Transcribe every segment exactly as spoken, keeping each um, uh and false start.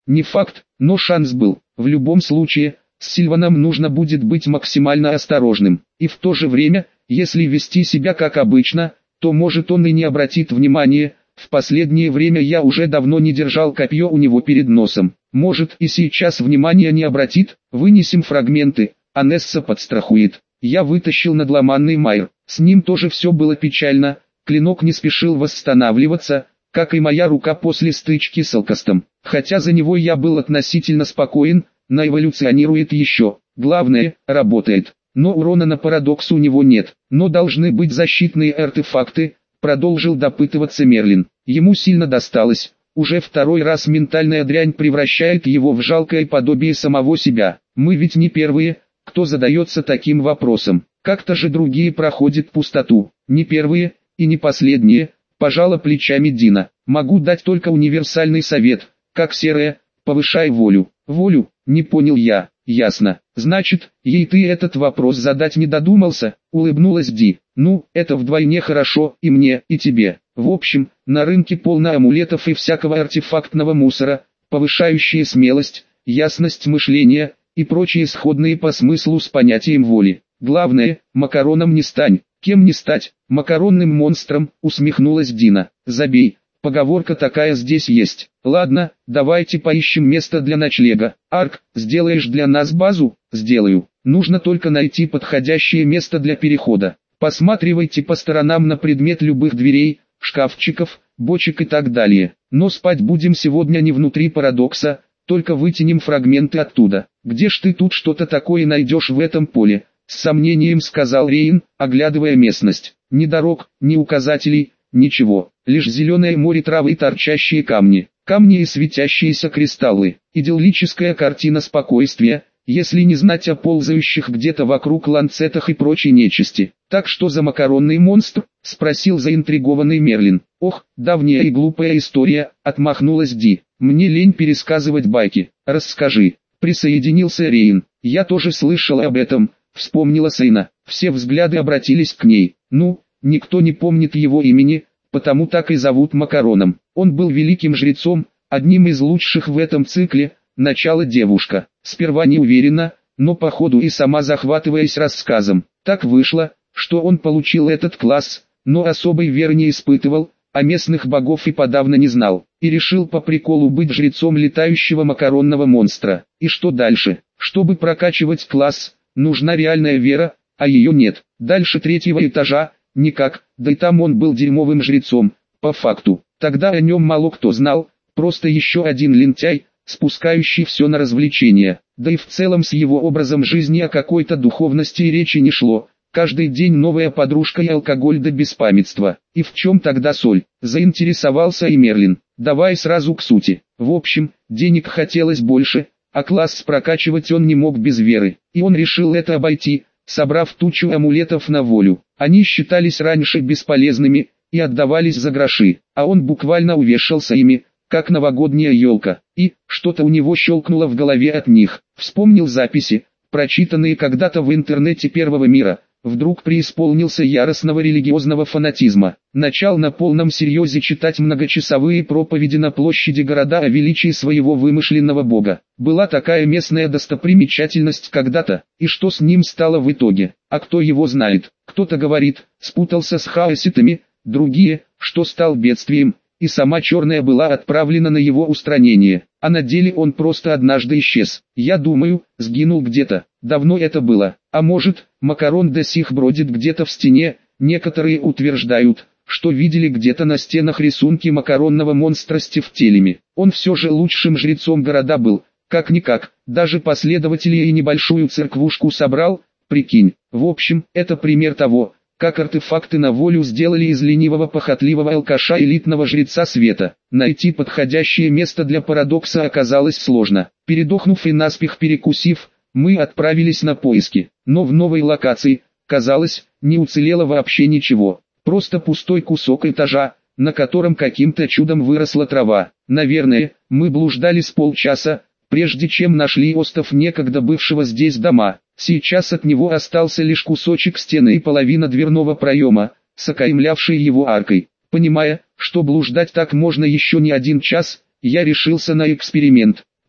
Не факт, но шанс был. В любом случае, с Сильваном нужно будет быть максимально осторожным. И в то же время, если вести себя как обычно, то может он и не обратит внимания. В последнее время я уже давно не держал копье у него перед носом. Может и сейчас внимания не обратит. Вынесем фрагменты, а Несса подстрахует. Я вытащил надломанный Майр. С ним тоже все было печально. Клинок не спешил восстанавливаться, как и моя рука после стычки с Алкастом. Хотя за него я был относительно спокоен, наэволюционирует еще. Главное, работает. Но урона на парадокс у него нет. Но должны быть защитные артефакты, продолжил допытываться Мерлин. Ему сильно досталось. Уже второй раз ментальная дрянь превращает его в жалкое подобие самого себя. Мы ведь не первые, кто задается таким вопросом. Как-то же другие проходят пустоту. Не первые и не последние, пожала плечами Дина. Могу дать только универсальный совет, как серая, повышай волю. Волю, не понял я. Ясно. Значит, ей ты этот вопрос задать не додумался, улыбнулась Ди. Ну, это вдвойне хорошо и мне, и тебе. В общем, на рынке полно амулетов и всякого артефактного мусора, повышающие смелость, ясность мышления и прочие сходные по смыслу с понятием воли. Главное, макароном не стань. Кем не стать? Макаронным монстром, усмехнулась Дина. Забей, поговорка такая здесь есть. Ладно, давайте поищем место для ночлега. Арк, сделаешь для нас базу? Сделаю. Нужно только найти подходящее место для перехода. Посматривайте по сторонам на предмет любых дверей, шкафчиков, бочек и так далее. Но спать будем сегодня не внутри парадокса, только вытянем фрагменты оттуда. Где ж ты тут что-то такое найдешь в этом поле? С сомнением сказал Рейн, оглядывая местность. Ни дорог, ни указателей, ничего. Лишь зеленое море травы и торчащие камни. Камни и светящиеся кристаллы. Идиллическая картина спокойствия, если не знать о ползающих где-то вокруг ланцетах и прочей нечисти. Так что за макаронный монстр? Спросил заинтригованный Мерлин. Ох, давняя и глупая история, отмахнулась Ди. Мне лень пересказывать байки. Расскажи. Присоединился Рейн. Я тоже слышал об этом. Вспомнила Сейна. Все взгляды обратились к ней. Ну, никто не помнит его имени, потому так и зовут Макароном. Он был великим жрецом, одним из лучших в этом цикле. Начало девушка. Сперва не уверена, но по ходу и сама захватываясь рассказом. Так вышло, что он получил этот класс, но особой веры не испытывал, а местных богов и подавно не знал. И решил по приколу быть жрецом летающего макаронного монстра. И что дальше? Чтобы прокачивать класс, нужна реальная вера, а ее нет. Дальше третьего этажа, никак, да и там он был дерьмовым жрецом, по факту. Тогда о нем мало кто знал, просто еще один лентяй, спускающий все на развлечения. Да и в целом с его образом жизни о какой-то духовности и речи не шло. Каждый день новая подружка и алкоголь до беспамятства. И в чем тогда соль? Заинтересовался и Мерлин. Давай сразу к сути. В общем, денег хотелось больше, а класс прокачивать он не мог без веры. И он решил это обойти, собрав тучу амулетов на волю. Они считались раньше бесполезными и отдавались за гроши, а он буквально увешался ими, как новогодняя елка. И что-то у него щелкнуло в голове от них. Вспомнил записи, прочитанные когда-то в интернете Первого мира. Вдруг преисполнился яростного религиозного фанатизма. Начал на полном серьезе читать многочасовые проповеди на площади города о величии своего вымышленного бога. Была такая местная достопримечательность когда-то, и что с ним стало в итоге? А кто его знает? Кто-то говорит, спутался с хаоситами, другие, что стал бедствием, и сама черная была отправлена на его устранение. А на деле он просто однажды исчез. Я думаю, сгинул где-то. Давно это было. А может, Макарон до сих бродит где-то в стене. Некоторые утверждают, что видели где-то на стенах рисунки макаронного монстра с тефтелями. Он все же лучшим жрецом города был. Как-никак, даже последователей и небольшую церквушку собрал, прикинь. В общем, это пример того, как артефакты на волю сделали из ленивого похотливого алкаша элитного жреца света. Найти подходящее место для парадокса оказалось сложно. Передохнув и наспех перекусив, мы отправились на поиски. Но в новой локации, казалось, не уцелело вообще ничего. Просто пустой кусок этажа, на котором каким-то чудом выросла трава. Наверное, мы блуждали с полчаса, прежде чем нашли остов некогда бывшего здесь дома. Сейчас от него остался лишь кусочек стены и половина дверного проема, с окаймлявшей его аркой. Понимая, что блуждать так можно еще не один час, я решился на эксперимент.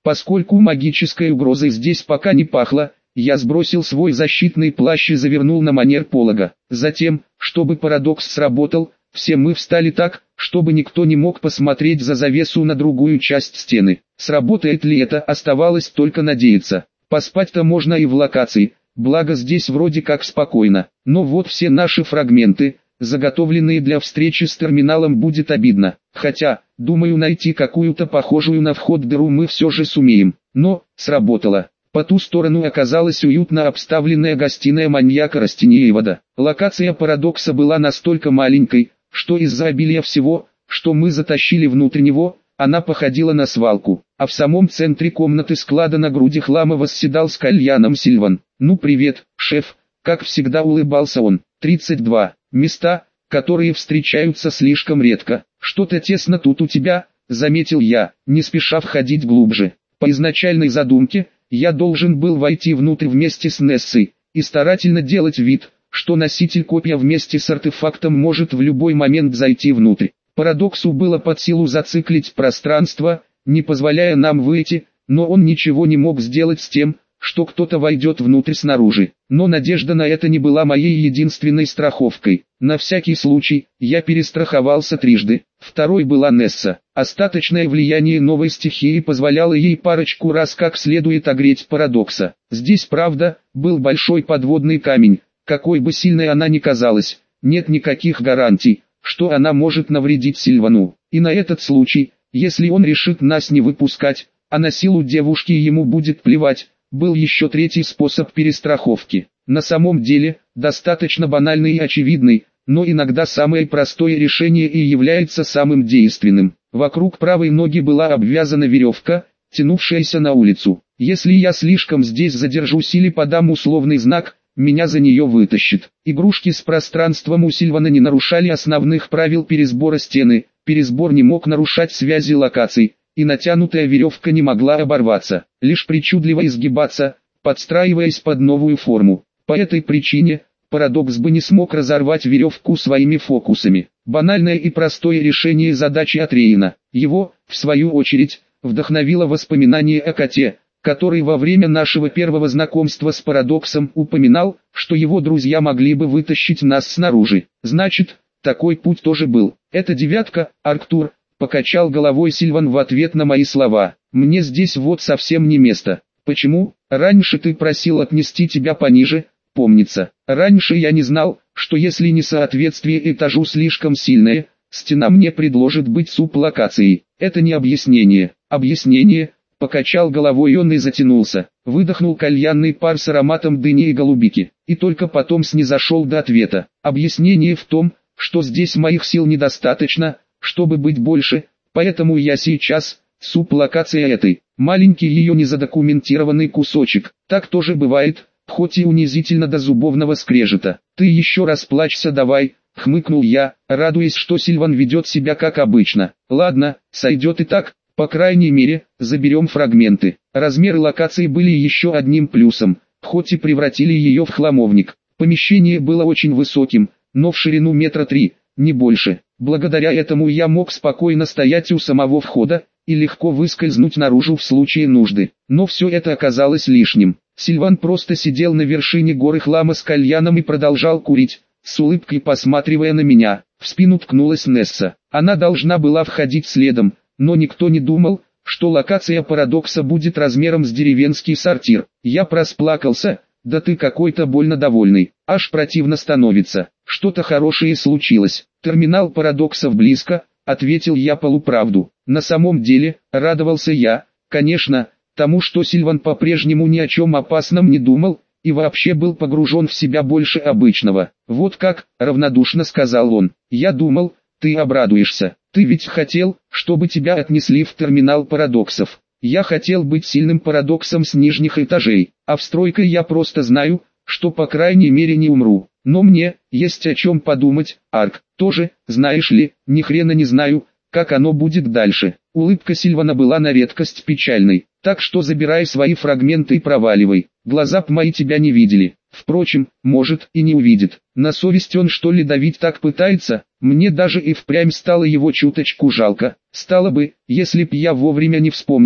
Поскольку магической угрозой здесь пока не пахло, я сбросил свой защитный плащ и завернул на манер полога. Затем, чтобы парадокс сработал, все мы встали так, чтобы никто не мог посмотреть за завесу на другую часть стены. Сработает ли это, оставалось только надеяться. Поспать-то можно и в локации, благо здесь вроде как спокойно. Но вот все наши фрагменты, заготовленные для встречи с терминалом, будет обидно. Хотя, думаю, найти какую-то похожую на вход дыру мы все же сумеем. Но, сработало. По ту сторону оказалась уютно обставленная гостиная маньяка Растениевода. Локация парадокса была настолько маленькой, что из-за обилия всего, что мы затащили внутрь него, она походила на свалку. А в самом центре комнаты склада на груди хлама восседал с кальяном Сильван. «Ну привет, шеф», как всегда улыбался он. тридцать два. Места, которые встречаются слишком редко. «Что-то тесно тут у тебя», — заметил я, не спеша входить глубже. По изначальной задумке, я должен был войти внутрь вместе с Нессой, и старательно делать вид, что носитель копья вместе с артефактом может в любой момент зайти внутрь. Парадоксу было под силу зациклить пространство, не позволяя нам выйти, но он ничего не мог сделать с тем, что кто-то войдет внутрь снаружи. Но надежда на это не была моей единственной страховкой. На всякий случай, я перестраховался трижды. Второй была Несса. Остаточное влияние новой стихии позволяло ей парочку раз как следует огреть парадокса. Здесь, правда, был большой подводный камень. Какой бы сильной она ни казалась, нет никаких гарантий, что она может навредить Сильвану. И на этот случай, если он решит нас не выпускать, а на силу девушки ему будет плевать, был еще третий способ перестраховки. На самом деле, достаточно банальный и очевидный, но иногда самое простое решение и является самым действенным. Вокруг правой ноги была обвязана веревка, тянувшаяся на улицу. Если я слишком здесь задержусь или подам условный знак, меня за нее вытащит. Игрушки с пространством у Сильвана не нарушали основных правил пересбора стены, пересбор не мог нарушать связи локаций, и натянутая веревка не могла оборваться, лишь причудливо изгибаться, подстраиваясь под новую форму. По этой причине, парадокс бы не смог разорвать веревку своими фокусами. Банальное и простое решение задачи Атреина. Его, в свою очередь, вдохновило воспоминание о коте, который во время нашего первого знакомства с парадоксом упоминал, что его друзья могли бы вытащить нас снаружи. Значит, такой путь тоже был. Это девятка, Арктур, покачал головой Сильван в ответ на мои слова. Мне здесь вот совсем не место. Почему? Раньше ты просил отнести тебя пониже, помнится. Раньше я не знал, что если несоответствие этажу слишком сильное, стена мне предложит быть сублокацией. Это не объяснение. Объяснение, покачал головой он и затянулся. Выдохнул кальянный пар с ароматом дыни и голубики. И только потом снизошел до ответа. Объяснение в том, что здесь моих сил недостаточно, чтобы быть больше, поэтому я сейчас, сублокация этой, маленький ее незадокументированный кусочек. Так тоже бывает, хоть и унизительно до зубовного скрежета. Ты еще расплачься давай, хмыкнул я, радуясь, что Сильван ведет себя как обычно. Ладно, сойдет и так, по крайней мере, заберем фрагменты. Размеры локации были еще одним плюсом, хоть и превратили ее в хламовник. Помещение было очень высоким, но в ширину метра три, не больше. Благодаря этому я мог спокойно стоять у самого входа и легко выскользнуть наружу в случае нужды. Но все это оказалось лишним. Сильван просто сидел на вершине горы хлама с кальяном и продолжал курить, с улыбкой посматривая на меня. В спину ткнулась Несса. Она должна была входить следом, но никто не думал, что локация парадокса будет размером с деревенский сортир. Я просплакался. Да ты какой-то больно довольный, аж противно становится. Что-то хорошее случилось. Терминал парадоксов близко, ответил я полуправду. На самом деле, радовался я, конечно, тому, что Сильван по-прежнему ни о чем опасном не думал, и вообще был погружен в себя больше обычного. Вот как, равнодушно сказал он. Я думал, ты обрадуешься. Ты ведь хотел, чтобы тебя отнесли в терминал парадоксов. Я хотел быть сильным парадоксом с нижних этажей, а в стройке я просто знаю, что по крайней мере не умру. Но мне есть о чем подумать, Арк, тоже, знаешь ли, ни хрена не знаю, как оно будет дальше. Улыбка Сильвана была на редкость печальной, так что забирай свои фрагменты и проваливай. Глаза б мои тебя не видели. Впрочем, может и не увидит. На совесть он что ли давить так пытается? Мне даже и впрямь стало его чуточку жалко. Стало бы, если б я вовремя не вспомнил,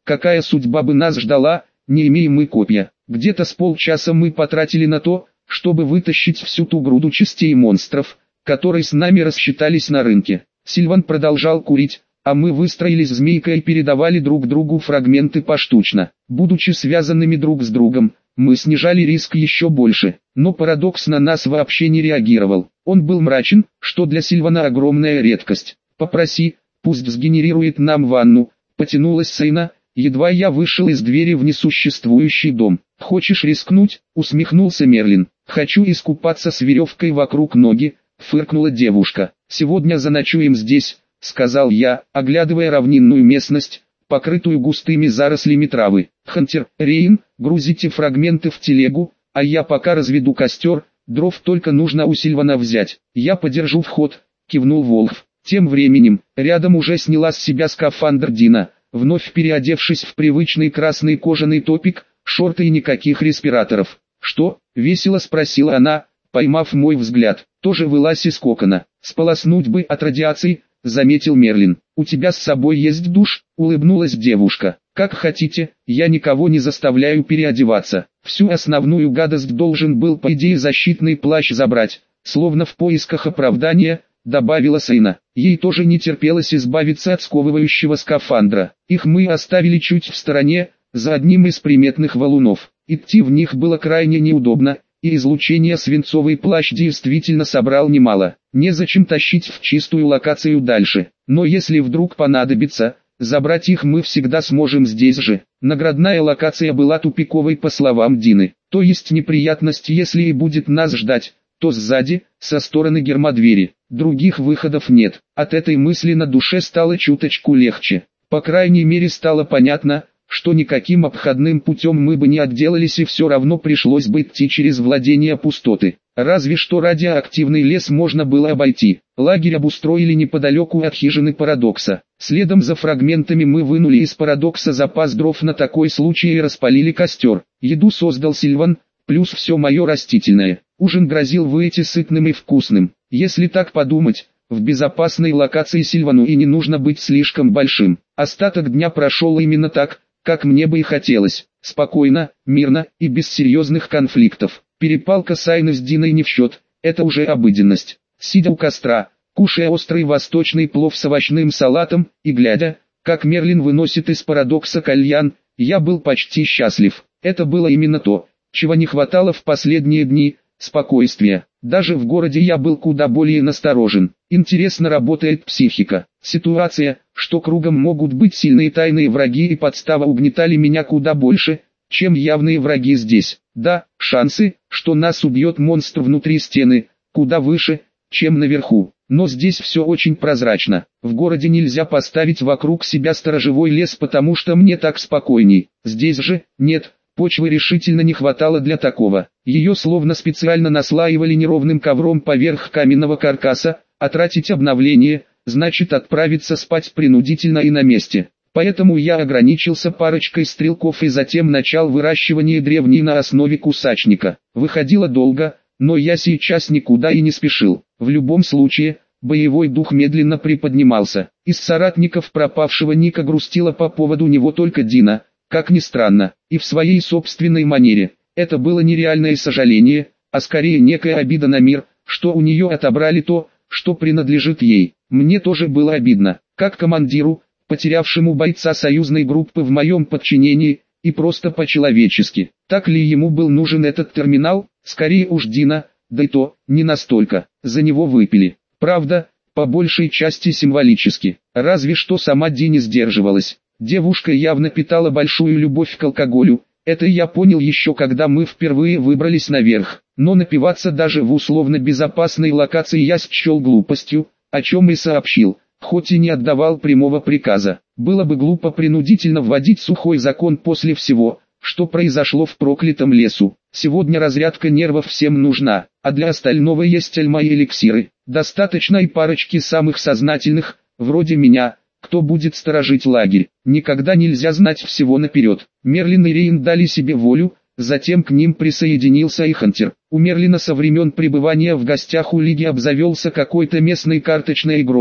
какая судьба бы нас ждала, не имеем мы копья. Где-то с полчаса мы потратили на то, чтобы вытащить всю ту груду частей монстров, которые с нами рассчитались на рынке. Сильван продолжал курить, а мы выстроились змейкой и передавали друг другу фрагменты поштучно. Будучи связанными друг с другом, мы снижали риск еще больше, но парадокс на нас вообще не реагировал. Он был мрачен, что для Сильвана огромная редкость. «Попроси, пусть сгенерирует нам ванну», потянулась Сейна, едва я вышел из двери в несуществующий дом. «Хочешь рискнуть?» — усмехнулся Мерлин. «Хочу искупаться с веревкой вокруг ноги», — фыркнула девушка. «Сегодня заночуем здесь», — сказал я, оглядывая равнинную местность, покрытую густыми зарослями травы. «Хантер, Рейн, грузите фрагменты в телегу, а я пока разведу костер, дров только нужно у Сильвана взять. Я подержу вход», — кивнул Волхв. Тем временем, рядом уже сняла с себя скафандр Дина, вновь переодевшись в привычный красный кожаный топик, шорты и никаких респираторов. «Что?» — весело спросила она, поймав мой взгляд. «Тоже вылазь из кокона. Сполоснуть бы от радиации», — заметил Мерлин. «У тебя с собой есть душ?» — улыбнулась девушка. «Как хотите, я никого не заставляю переодеваться. Всю основную гадость должен был по идее защитный плащ забрать», словно в поисках оправдания, добавила Сейна. Ей тоже не терпелось избавиться от сковывающего скафандра. Их мы оставили чуть в стороне, за одним из приметных валунов. Идти в них было крайне неудобно, и излучение свинцовый плащ действительно собрал немало. Незачем тащить в чистую локацию дальше. Но если вдруг понадобится, забрать их мы всегда сможем здесь же. Наградная локация была тупиковой по словам Дины. То есть неприятность, если и будет нас ждать, то сзади, со стороны гермодвери. Других выходов нет. От этой мысли на душе стало чуточку легче. По крайней мере стало понятно, что никаким обходным путем мы бы не отделались и все равно пришлось бы идти через владения пустоты. Разве что радиоактивный лес можно было обойти. Лагерь обустроили неподалеку от хижины Парадокса. Следом за фрагментами мы вынули из Парадокса запас дров на такой случай и распалили костер. Еду создал Сильван, плюс все мое растительное. Ужин грозил выйти сытным и вкусным. Если так подумать, в безопасной локации Сильвану и не нужно быть слишком большим. Остаток дня прошел именно так, как мне бы и хотелось. Спокойно, мирно и без серьезных конфликтов. Перепалка Сайны с Диной не в счет, это уже обыденность. Сидя у костра, кушая острый восточный плов с овощным салатом, и глядя, как Мерлин выносит из Парадокса кальян, я был почти счастлив. Это было именно то, чего не хватало в последние дни – спокойствия. Даже в городе я был куда более насторожен. Интересно работает психика. Ситуация, что кругом могут быть сильные тайные враги и подстава, угнетали меня куда больше, чем явные враги здесь. Да, шансы, что нас убьет монстр внутри стены, куда выше, чем наверху. Но здесь все очень прозрачно. В городе нельзя поставить вокруг себя сторожевой лес, потому что мне так спокойней. Здесь же, нет. Почвы решительно не хватало для такого. Ее словно специально наслаивали неровным ковром поверх каменного каркаса, а тратить обновление, значит отправиться спать принудительно и на месте. Поэтому я ограничился парочкой стрелков и затем начал выращивание древней на основе кусачника. Выходило долго, но я сейчас никуда и не спешил. В любом случае, боевой дух медленно приподнимался. Из соратников пропавшего Ника грустила по поводу него только Дина. Как ни странно, и в своей собственной манере. Это было нереальное сожаление, а скорее некая обида на мир, что у нее отобрали то, что принадлежит ей. Мне тоже было обидно, как командиру, потерявшему бойца союзной группы в моем подчинении, и просто по-человечески. Так ли ему был нужен этот терминал? Скорее уж Дина, да и то, не настолько. За него выпили. Правда, по большей части символически. Разве что сама Дина сдерживалась. Девушка явно питала большую любовь к алкоголю, это я понял еще когда мы впервые выбрались наверх. Но напиваться даже в условно безопасной локации я счел глупостью, о чем и сообщил, хоть и не отдавал прямого приказа. Было бы глупо принудительно вводить сухой закон после всего, что произошло в проклятом лесу. Сегодня разрядка нервов всем нужна, а для остального есть альма и эликсиры. Достаточно и парочки самых сознательных, вроде меня, кто будет сторожить лагерь. Никогда нельзя знать всего наперед. Мерлин и Рейн дали себе волю, затем к ним присоединился и Хантер. У Мерлина со времен пребывания в гостях у Лиги обзавелся какой-то местной карточной игрой,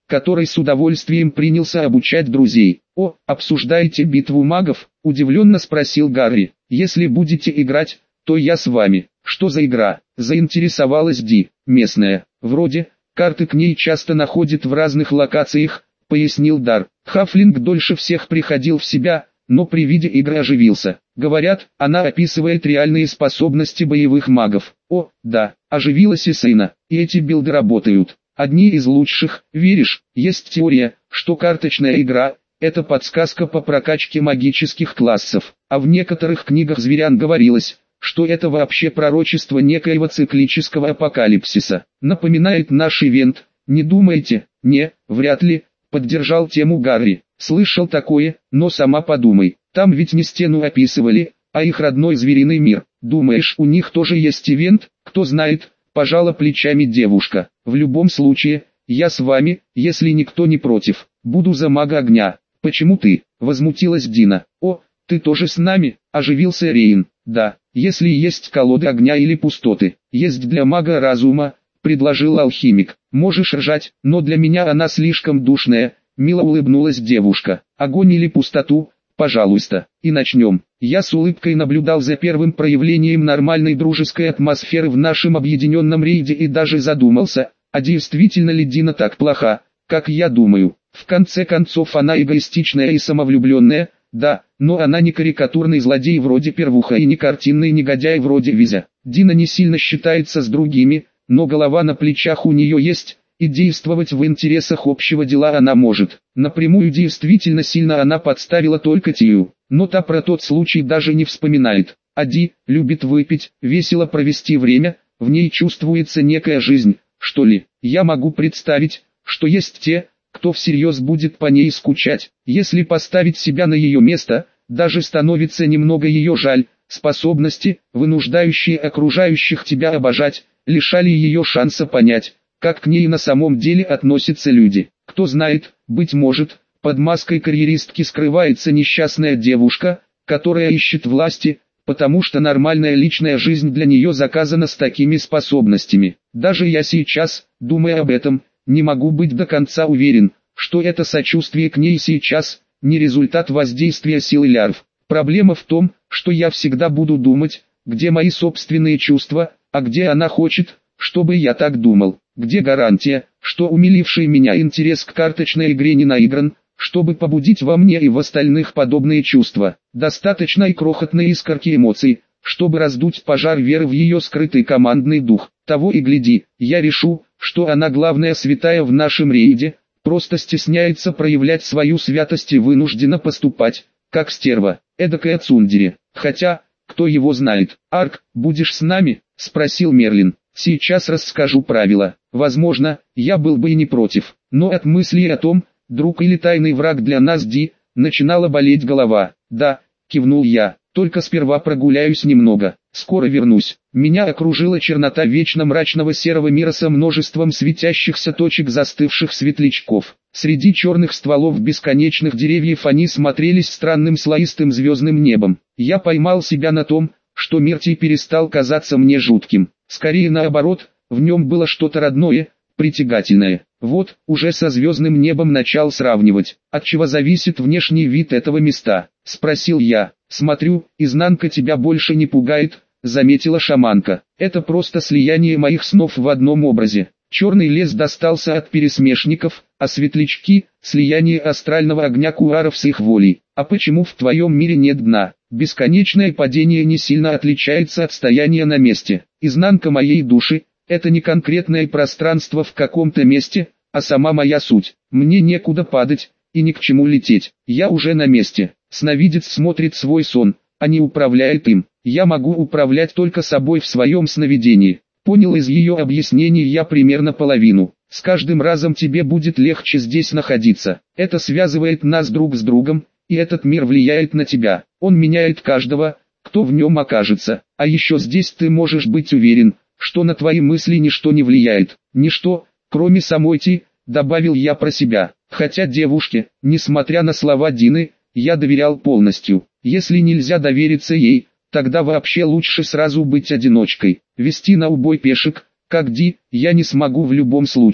который с удовольствием принялся обучать друзей. «О, обсуждаете битву магов?» – удивленно спросил Гарри. «Если будете играть, то я с вами». «Что за игра?» – заинтересовалась Ди. «Местная. Вроде, карты к ней часто находят в разных локациях», – пояснил Дар. Хафлинг дольше всех приходил в себя, но при виде игры оживился. «Говорят, она описывает реальные способности боевых магов». «О, да», – оживилась и Сейна. «И эти билды работают. Одни из лучших, веришь? Есть теория, что карточная игра – это подсказка по прокачке магических классов, а в некоторых книгах зверян говорилось, что это вообще пророчество некоего циклического апокалипсиса. Напоминает наш ивент, не думаете?» «Не, вряд ли», – поддержал тему Гарри. «Слышал такое, но сама подумай, там ведь не стену описывали, а их родной звериный мир. Думаешь, у них тоже есть ивент? Кто знает?» Пожала плечами девушка. «В любом случае, я с вами, если никто не против. Буду за мага огня». «Почему ты?» – возмутилась Дина. «О, ты тоже с нами?» – оживился Рейн. «Да, если есть колоды огня или пустоты, есть для мага разума», – предложил алхимик. «Можешь ржать, но для меня она слишком душная», – мило улыбнулась девушка. «Огонь или пустоту? Пожалуйста, и начнем». Я с улыбкой наблюдал за первым проявлением нормальной дружеской атмосферы в нашем объединенном рейде и даже задумался, а действительно ли Дина так плоха, как я думаю. В конце концов она эгоистичная и самовлюбленная, да, но она не карикатурный злодей вроде Первуха и не картинный негодяй вроде Визя. Дина не сильно считается с другими, но голова на плечах у нее есть, и действовать в интересах общего дела она может. Напрямую действительно сильно она подставила только Тию, но та про тот случай даже не вспоминает. А Ди любит выпить, весело провести время, в ней чувствуется некая жизнь, что ли. Я могу представить, что есть те, кто всерьез будет по ней скучать. Если поставить себя на ее место, даже становится немного ее жаль. Способности, вынуждающие окружающих тебя обожать, лишали ее шанса понять, как к ней на самом деле относятся люди. Кто знает, быть может, под маской карьеристки скрывается несчастная девушка, которая ищет власти, потому что нормальная личная жизнь для нее заказана с такими способностями. Даже я сейчас, думая об этом, не могу быть до конца уверен, что это сочувствие к ней сейчас не результат воздействия силы лярв. Проблема в том, что я всегда буду думать, где мои собственные чувства, а где она хочет, чтобы я так думал. Где гарантия, что умиливший меня интерес к карточной игре не наигран, чтобы побудить во мне и в остальных подобные чувства. Достаточно и крохотной искорки эмоций, чтобы раздуть пожар веры в ее скрытый командный дух. Того и гляди, я решу, что она главная святая в нашем рейде, просто стесняется проявлять свою святость и вынуждена поступать, как стерва, эдакая цундери. Хотя, кто его знает. «Арк, будешь с нами?» – спросил Мерлин. «Сейчас расскажу правила. Возможно, я был бы и не против, но от мысли о том, друг или тайный враг для нас Ди, начинала болеть голова». «Да», – кивнул я, – «только сперва прогуляюсь немного, скоро вернусь». Меня окружила чернота вечно мрачного серого мира со множеством светящихся точек застывших светлячков. Среди черных стволов бесконечных деревьев они смотрелись странным слоистым звездным небом. Я поймал себя на том, что мир Ти перестал казаться мне жутким. Скорее наоборот, в нем было что-то родное, притягательное. Вот, уже со звездным небом начал сравнивать. От чего зависит внешний вид этого места? Спросил я. «Смотрю, изнанка тебя больше не пугает», заметила шаманка. «Это просто слияние моих снов в одном образе. Черный лес достался от пересмешников, а светлячки – слияние астрального огня куаров с их волей. А почему в твоем мире нет дна? Бесконечное падение не сильно отличается от стояния на месте. Изнанка моей души – это не конкретное пространство в каком-то месте, а сама моя суть. Мне некуда падать и ни к чему лететь. Я уже на месте». Сновидец смотрит свой сон, а не управляет им. Я могу управлять только собой в своем сновидении. Понял из ее объяснений я примерно половину. С каждым разом тебе будет легче здесь находиться. Это связывает нас друг с другом, и этот мир влияет на тебя. Он меняет каждого, кто в нем окажется. А еще здесь ты можешь быть уверен, что на твои мысли ничто не влияет. Ничто, кроме самой Ти, добавил я про себя. Хотя девушке, несмотря на слова Дины, я доверял полностью. Если нельзя довериться ей, тогда вообще лучше сразу быть одиночкой. Вести на убой пешек, как Ди, я не смогу в любом случае.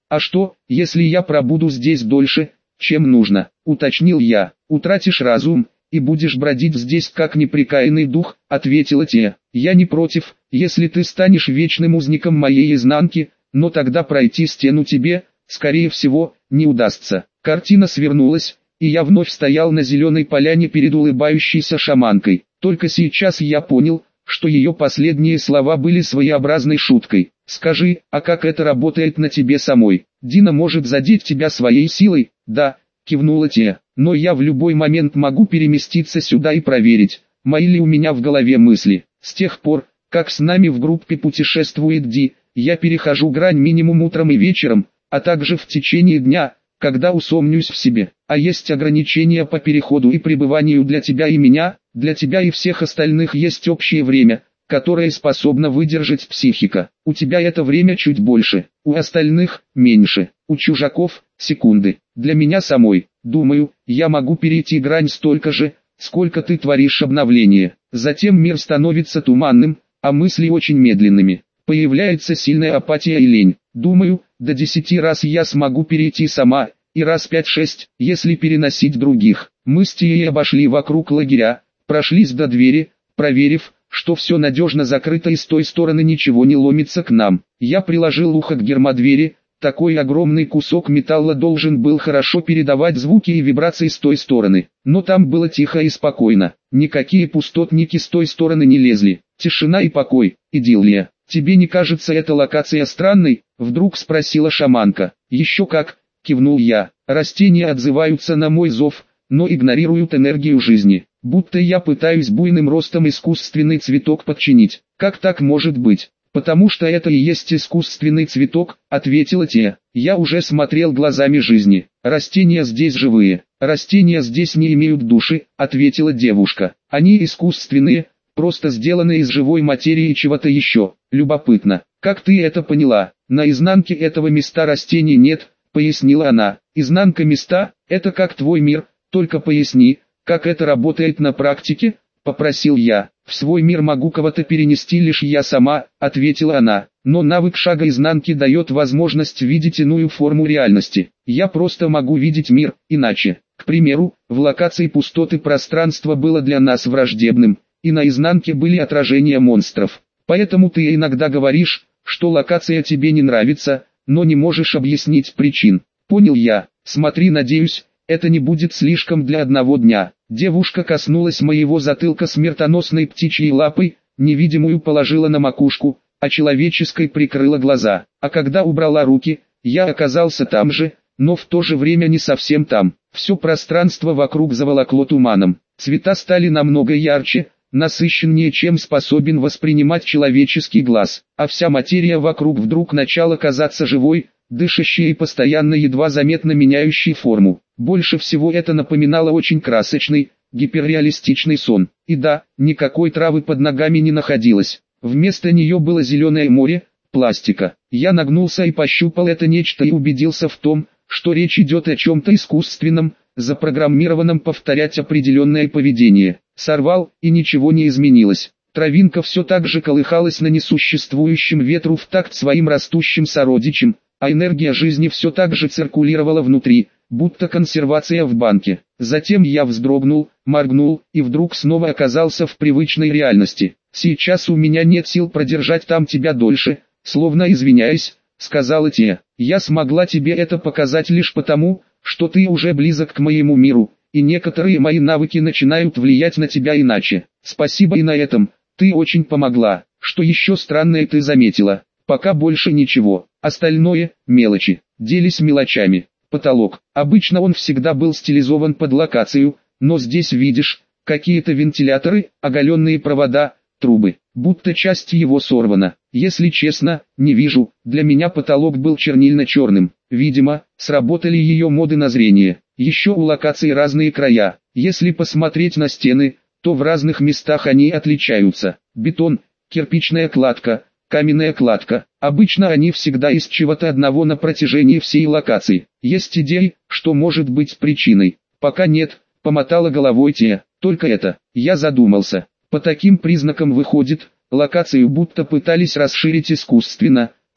А что, если я пробуду здесь дольше, чем нужно, уточнил я. Утратишь разум, и будешь бродить здесь как непрекаянный дух, ответила те. Я не против, если ты станешь вечным узником моей изнанки, но тогда пройти стену тебе, скорее всего, не удастся. Картина свернулась, и я вновь стоял на зеленой поляне перед улыбающейся шаманкой. Только сейчас я понял, что ее последние слова были своеобразной шуткой. «Скажи, а как это работает на тебе самой? Дина может задеть тебя своей силой?» «Да», кивнула те, «но я в любой момент могу переместиться сюда и проверить, мои ли у меня в голове мысли. С тех пор, как с нами в группе путешествует Ди, я перехожу грань минимум утром и вечером, а также в течение дня, когда усомнюсь в себе. А есть ограничения по переходу и пребыванию для тебя и меня, для тебя и всех остальных есть общее время, которое способна выдержать психика. У тебя это время чуть больше, у остальных – меньше, у чужаков – секунды. Для меня самой, думаю, я могу перейти грань столько же, сколько ты творишь обновление. Затем мир становится туманным, а мысли очень медленными. Появляется сильная апатия и лень. Думаю, до десяти раз я смогу перейти сама, и раз пять-шесть, если переносить других. Мы с Тией обошли вокруг лагеря, прошлись до двери, проверив, что все надежно закрыто и с той стороны ничего не ломится к нам. Я приложил ухо к гермодвери, такой огромный кусок металла должен был хорошо передавать звуки и вибрации с той стороны. Но там было тихо и спокойно, никакие пустотники с той стороны не лезли. Тишина и покой, идиллия. «Тебе не кажется эта локация странной?» — вдруг спросила шаманка. «Еще как», — кивнул я. «Растения отзываются на мой зов, но игнорируют энергию жизни. Будто я пытаюсь буйным ростом искусственный цветок подчинить. Как так может быть?» «Потому что это и есть искусственный цветок», — ответила те. «Я уже смотрел глазами жизни. Растения здесь живые. Растения здесь не имеют души», — ответила девушка. «Они искусственные, просто сделаны из живой материи и чего-то еще. Любопытно, как ты это поняла? На изнанке этого места растений нет», — пояснила она. «Изнанка места — это как твой мир, только поясни, как это работает на практике?» — попросил я. «В свой мир могу кого-то перенести лишь я сама», — ответила она. «Но навык шага изнанки дает возможность видеть иную форму реальности. Я просто могу видеть мир иначе. К примеру, в локации пустоты пространство было для нас враждебным, и на изнанке были отражения монстров. Поэтому ты иногда говоришь, что локация тебе не нравится, но не можешь объяснить причин». «Понял я. Смотри, надеюсь, это не будет слишком для одного дня». Девушка коснулась моего затылка смертоносной птичьей лапой, невидимую положила на макушку, а человеческой прикрыла глаза. А когда убрала руки, я оказался там же, но в то же время не совсем там. Все пространство вокруг заволокло туманом. Цвета стали намного ярче, насыщеннее, чем способен воспринимать человеческий глаз, а вся материя вокруг вдруг начала казаться живой, дышащей и постоянно едва заметно меняющей форму. Больше всего это напоминало очень красочный, гиперреалистичный сон. И да, никакой травы под ногами не находилось. Вместо нее было зеленое море, пластика. Я нагнулся и пощупал это нечто и убедился в том, что речь идет о чем-то искусственном, запрограммированном повторять определенное поведение. Сорвал, и ничего не изменилось. Травинка все так же колыхалась на несуществующем ветру в такт своим растущим сородичам, а энергия жизни все так же циркулировала внутри, будто консервация в банке. Затем я вздрогнул, моргнул, и вдруг снова оказался в привычной реальности. «Сейчас у меня нет сил продержать там тебя дольше», словно извиняясь, сказала те. «Я смогла тебе это показать лишь потому, что ты уже близок к моему миру, и некоторые мои навыки начинают влиять на тебя иначе. Спасибо, и на этом, ты очень помогла. Что еще странное ты заметила?» «Пока больше ничего. Остальное – мелочи. Делись мелочами. Потолок. Обычно он всегда был стилизован под локацию, но здесь видишь, какие-то вентиляторы, оголенные провода, трубы. Будто часть его сорвана. Если честно, не вижу, для меня потолок был чернильно-черным. Видимо, сработали ее моды на зрение. Еще у локаций разные края. Если посмотреть на стены, то в разных местах они отличаются. Бетон, кирпичная кладка, каменная кладка. Обычно они всегда из чего-то одного на протяжении всей локации. Есть идеи, что может быть причиной? Пока нет, помотала головой те. Только это. Я задумался. По таким признакам выходит, локацию будто пытались расширить искусственно,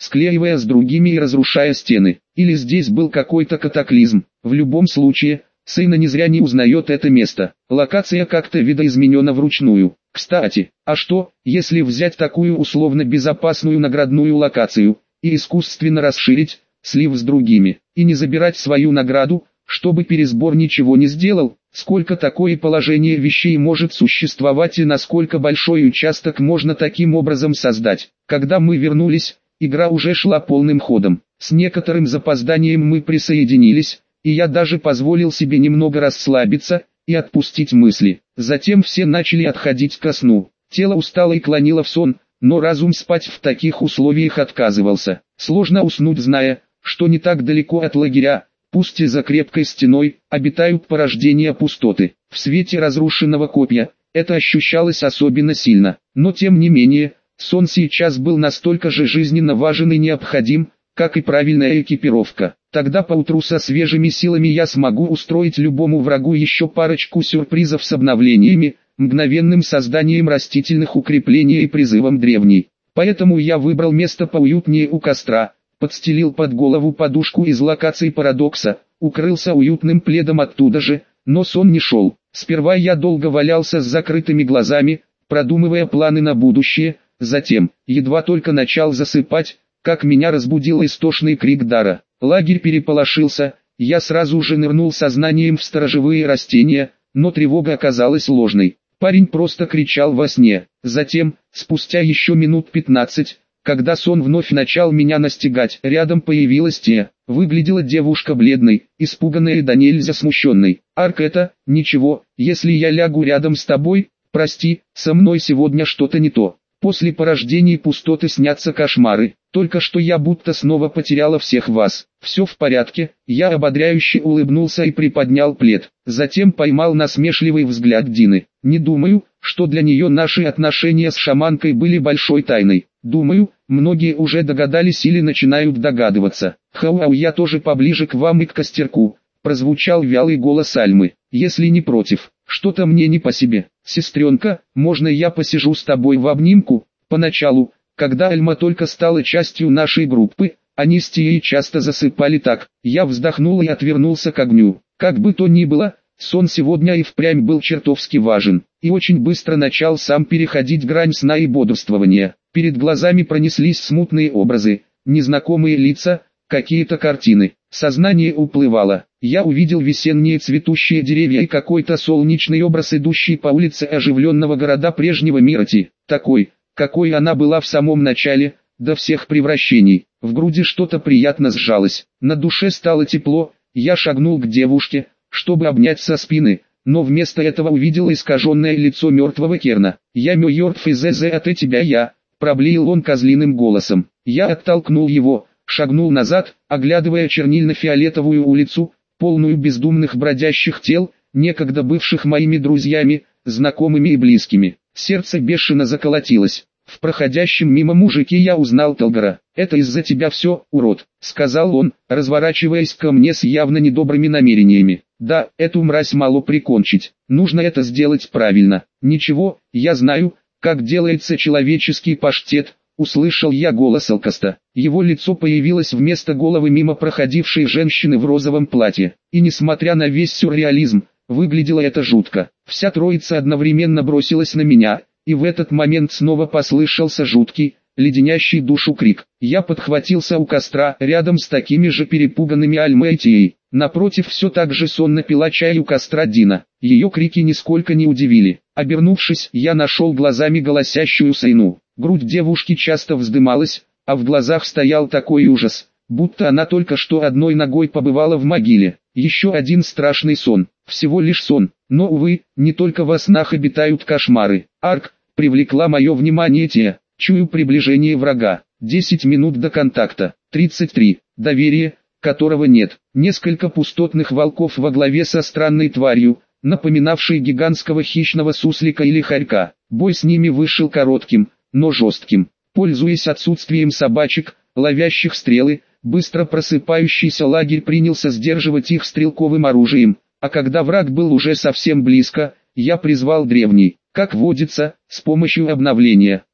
склеивая с другими и разрушая стены. Или здесь был какой-то катаклизм. В любом случае, Сейна не зря не узнает это место. Локация как-то видоизменена вручную. Кстати, а что, если взять такую условно безопасную наградную локацию и искусственно расширить, слив с другими, и не забирать свою награду, чтобы пересбор ничего не сделал? Сколько такое положение вещей может существовать и насколько большой участок можно таким образом создать? Когда мы вернулись, игра уже шла полным ходом. С некоторым запозданием мы присоединились, и я даже позволил себе немного расслабиться и отпустить мысли. Затем все начали отходить ко сну. Тело устало и клонило в сон, но разум спать в таких условиях отказывался. Сложно уснуть, зная, что не так далеко от лагеря, пусть и за крепкой стеной, обитают порождения пустоты. В свете разрушенного копья это ощущалось особенно сильно. Но тем не менее, сон сейчас был настолько же жизненно важен и необходим, как и правильная экипировка. Тогда поутру со свежими силами я смогу устроить любому врагу еще парочку сюрпризов с обновлениями, мгновенным созданием растительных укреплений и призывом древней. Поэтому я выбрал место поуютнее у костра, подстелил под голову подушку из локации парадокса, укрылся уютным пледом оттуда же, но сон не шел. Сперва я долго валялся с закрытыми глазами, продумывая планы на будущее, затем, едва только начал засыпать, как меня разбудил истошный крик Дара. Лагерь переполошился, я сразу же нырнул сознанием в сторожевые растения, но тревога оказалась ложной. Парень просто кричал во сне. Затем, спустя еще минут пятнадцать, когда сон вновь начал меня настигать, рядом появилась Тея. Выглядела девушка бледной, испуганной и до нельзя смущенной. «Арк, это, ничего, если я лягу рядом с тобой, прости, со мной сегодня что-то не то. После порождения пустоты снятся кошмары, только что я будто снова потеряла всех вас. Все в порядке». Я ободряюще улыбнулся и приподнял плед. Затем поймал насмешливый взгляд Дины. «Не думаю, что для нее наши отношения с шаманкой были большой тайной. Думаю, многие уже догадались или начинают догадываться. Хауау, я тоже поближе к вам и к костерку», прозвучал вялый голос Альмы. «Если не против, что-то мне не по себе. Сестренка, можно я посижу с тобой в обнимку?» Поначалу, когда Альма только стала частью нашей группы, они с Тией часто засыпали так. Я вздохнул и отвернулся к огню. Как бы то ни было, сон сегодня и впрямь был чертовски важен, и очень быстро начал сам переходить грань сна и бодрствования. Перед глазами пронеслись смутные образы, незнакомые лица, какие-то картины. Сознание уплывало. Я увидел весенние цветущие деревья и какой-то солнечный образ, идущий по улице оживленного города прежнего Мирати, такой, какой она была в самом начале, до всех превращений. В груди что-то приятно сжалось, на душе стало тепло. Я шагнул к девушке, чтобы обнять со спины, но вместо этого увидел искаженное лицо мертвого Керна. «Я мертв из-за от тебя я», проблеял он козлиным голосом. Я оттолкнул его, шагнул назад, оглядывая чернильно-фиолетовую улицу, полную бездумных бродящих тел, некогда бывших моими друзьями, знакомыми и близкими. Сердце бешено заколотилось. В проходящем мимо мужике я узнал Телгора. «Это из-за тебя все, урод», — сказал он, разворачиваясь ко мне с явно недобрыми намерениями. «Да, эту мразь мало прикончить. Нужно это сделать правильно. Ничего, я знаю, как делается человеческий паштет», — услышал я голос Алкаста. Его лицо появилось вместо головы мимо проходившей женщины в розовом платье. И несмотря на весь сюрреализм, выглядело это жутко. Вся троица одновременно бросилась на меня, и в этот момент снова послышался жуткий, леденящий душу крик. Я подхватился у костра, рядом с такими же перепуганными Альмой и Тией. Напротив все так же сонно пила чай у костра Дина. Ее крики нисколько не удивили. Обернувшись, я нашел глазами голосящую Сейну. Грудь девушки часто вздымалась, а в глазах стоял такой ужас, будто она только что одной ногой побывала в могиле. Еще один страшный сон. Всего лишь сон. Но, увы, не только во снах обитают кошмары. Арк, привлекла мое внимание Тея. Чую приближение врага. десять минут до контакта. тридцать три. Доверие, которого нет. Несколько пустотных волков во главе со странной тварью, напоминавшей гигантского хищного суслика или хорька. Бой с ними вышел коротким, но жестким. Пользуясь отсутствием собачек, ловящих стрелы, быстро просыпающийся лагерь принялся сдерживать их стрелковым оружием, а когда враг был уже совсем близко, я призвал древний, как водится, с помощью обновления.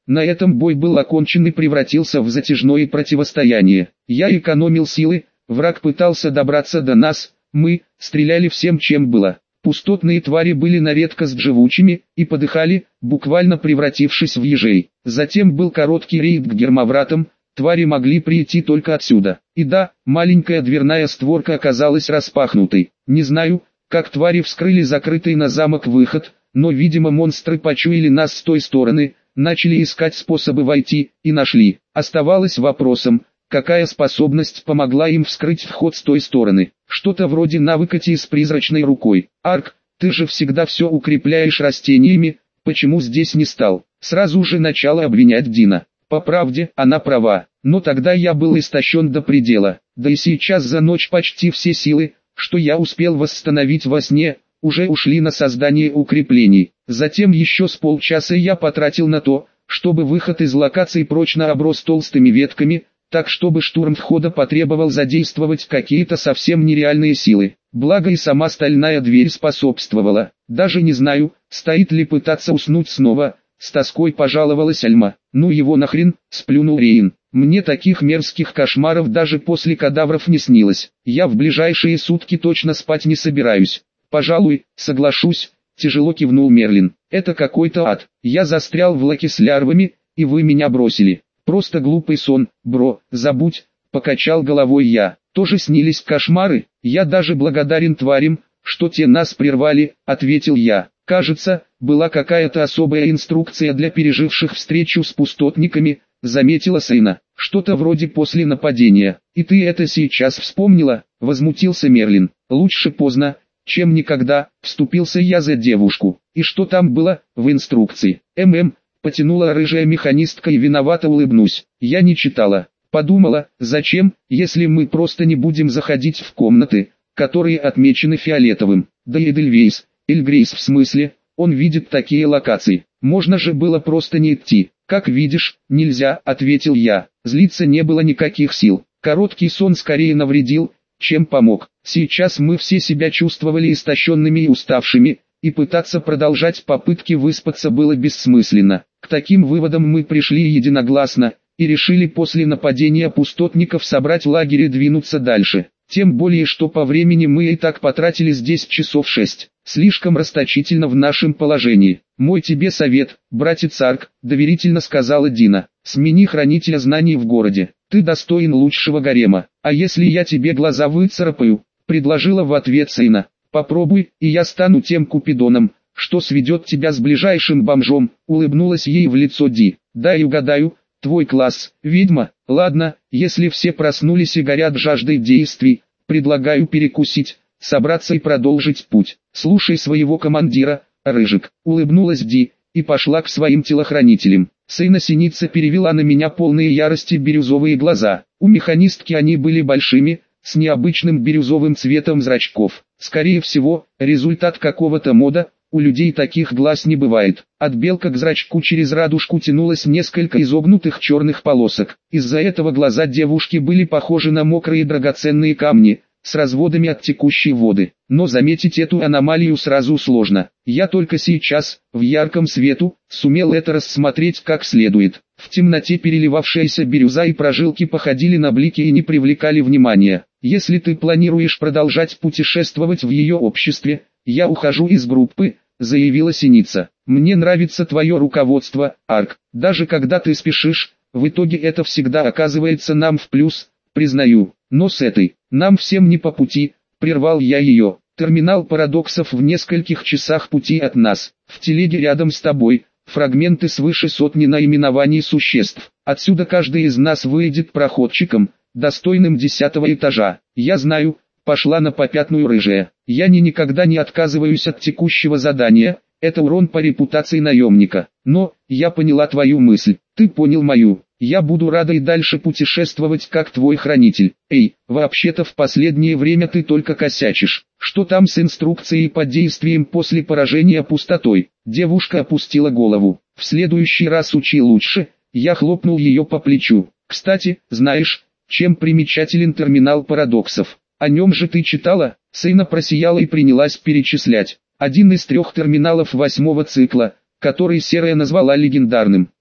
На этом бой был окончен и превратился в затяжное противостояние. Я экономил силы, враг пытался добраться до нас, мы стреляли всем чем было. Пустотные твари были на редкость живучими и подыхали, буквально превратившись в ежей. Затем был короткий рейд к гермовратам, твари могли прийти только отсюда. И да, маленькая дверная створка оказалась распахнутой. Не знаю, как твари вскрыли закрытый на замок выход, но видимо монстры почуяли нас с той стороны, начали искать способы войти, и нашли. Оставалось вопросом, какая способность помогла им вскрыть вход с той стороны. Что-то вроде навыка Ти с призрачной рукой. Арк, ты же всегда все укрепляешь растениями, почему здесь не стал? Сразу же начала обвинять Дина. По правде, она права, но тогда я был истощен до предела, да и сейчас за ночь почти все силы, что я успел восстановить во сне, уже ушли на создание укреплений. Затем еще с полчаса я потратил на то, чтобы выход из локации прочно оброс толстыми ветками, так чтобы штурм входа потребовал задействовать какие-то совсем нереальные силы. Благо и сама стальная дверь способствовала. Даже не знаю, стоит ли пытаться уснуть снова, с тоской пожаловалась Альма. Ну его нахрен, сплюнул Рейн. Мне таких мерзких кошмаров даже после кадавров не снилось. Я в ближайшие сутки точно спать не собираюсь. Пожалуй, соглашусь, тяжело кивнул Мерлин. Это какой-то ад. Я застрял в лаке с лярвами, и вы меня бросили. Просто глупый сон, бро, забудь, покачал головой я. Тоже снились кошмары? Я даже благодарен тварям, что те нас прервали, ответил я. Кажется, была какая-то особая инструкция для переживших встречу с пустотниками, заметила Сейна. Что-то вроде после нападения. И ты это сейчас вспомнила? Возмутился Мерлин. Лучше поздно, чем никогда, вступился я за девушку. И что там было в инструкции? ММ, потянула рыжая механистка и виновато улыбнусь. Я не читала. Подумала, зачем, если мы просто не будем заходить в комнаты, которые отмечены фиолетовым. Да и Эдельвейс, Эльгрейс в смысле, он видит такие локации. Можно же было просто не идти. Как видишь, нельзя, ответил я. Злиться не было никаких сил. Короткий сон скорее навредил, чем помог. Сейчас мы все себя чувствовали истощенными и уставшими, и пытаться продолжать попытки выспаться было бессмысленно. К таким выводам мы пришли единогласно, и решили после нападения пустотников собрать лагерь и двинуться дальше. Тем более, что по времени мы и так потратили здесь часов шесть. Слишком расточительно в нашем положении. Мой тебе совет, братец Арк, доверительно сказала Дина. Смени хранителя знаний в городе. Ты достоин лучшего гарема. А если я тебе глаза выцарапаю, предложила в ответ Сейна. Попробуй, и я стану тем купидоном, что сведет тебя с ближайшим бомжом, улыбнулась ей в лицо Ди. Дай угадаю, твой класс, ведьма. Ладно, если все проснулись и горят жаждой действий, предлагаю перекусить, собраться и продолжить путь. Слушай своего командира, Рыжик, улыбнулась Ди, и пошла к своим телохранителям. Сейна Синица перевела на меня полные ярости бирюзовые глаза. У механистки они были большими, с необычным бирюзовым цветом зрачков. Скорее всего, результат какого-то мода, у людей таких глаз не бывает. От белка к зрачку через радужку тянулось несколько изогнутых черных полосок. Из-за этого глаза девушки были похожи на мокрые драгоценные камни, с разводами от текущей воды. Но заметить эту аномалию сразу сложно. Я только сейчас, в ярком свету, сумел это рассмотреть как следует. В темноте переливавшаяся бирюза и прожилки походили на блики и не привлекали внимания. Если ты планируешь продолжать путешествовать в ее обществе, я ухожу из группы, заявила Синица. Мне нравится твое руководство, Арк. Даже когда ты спешишь, в итоге это всегда оказывается нам в плюс, признаю. Но с этой, нам всем не по пути, прервал я ее. Терминал парадоксов в нескольких часах пути от нас. В телеге рядом с тобой, фрагменты свыше сотни наименований существ. Отсюда каждый из нас выйдет проходчиком, достойным десятого этажа. Я знаю, пошла на попятную рыжая. Я ни никогда не отказываюсь от текущего задания, это урон по репутации наемника. Но, я поняла твою мысль, ты понял мою. Я буду рада и дальше путешествовать как твой хранитель. Эй, вообще-то в последнее время ты только косячишь. Что там с инструкцией под действием после поражения пустотой? Девушка опустила голову. В следующий раз учи лучше. Я хлопнул ее по плечу. Кстати, знаешь, чем примечателен терминал парадоксов? О нем же ты читала? Сейна просияла и принялась перечислять. Один из трех терминалов восьмого цикла, который Серая назвала легендарным.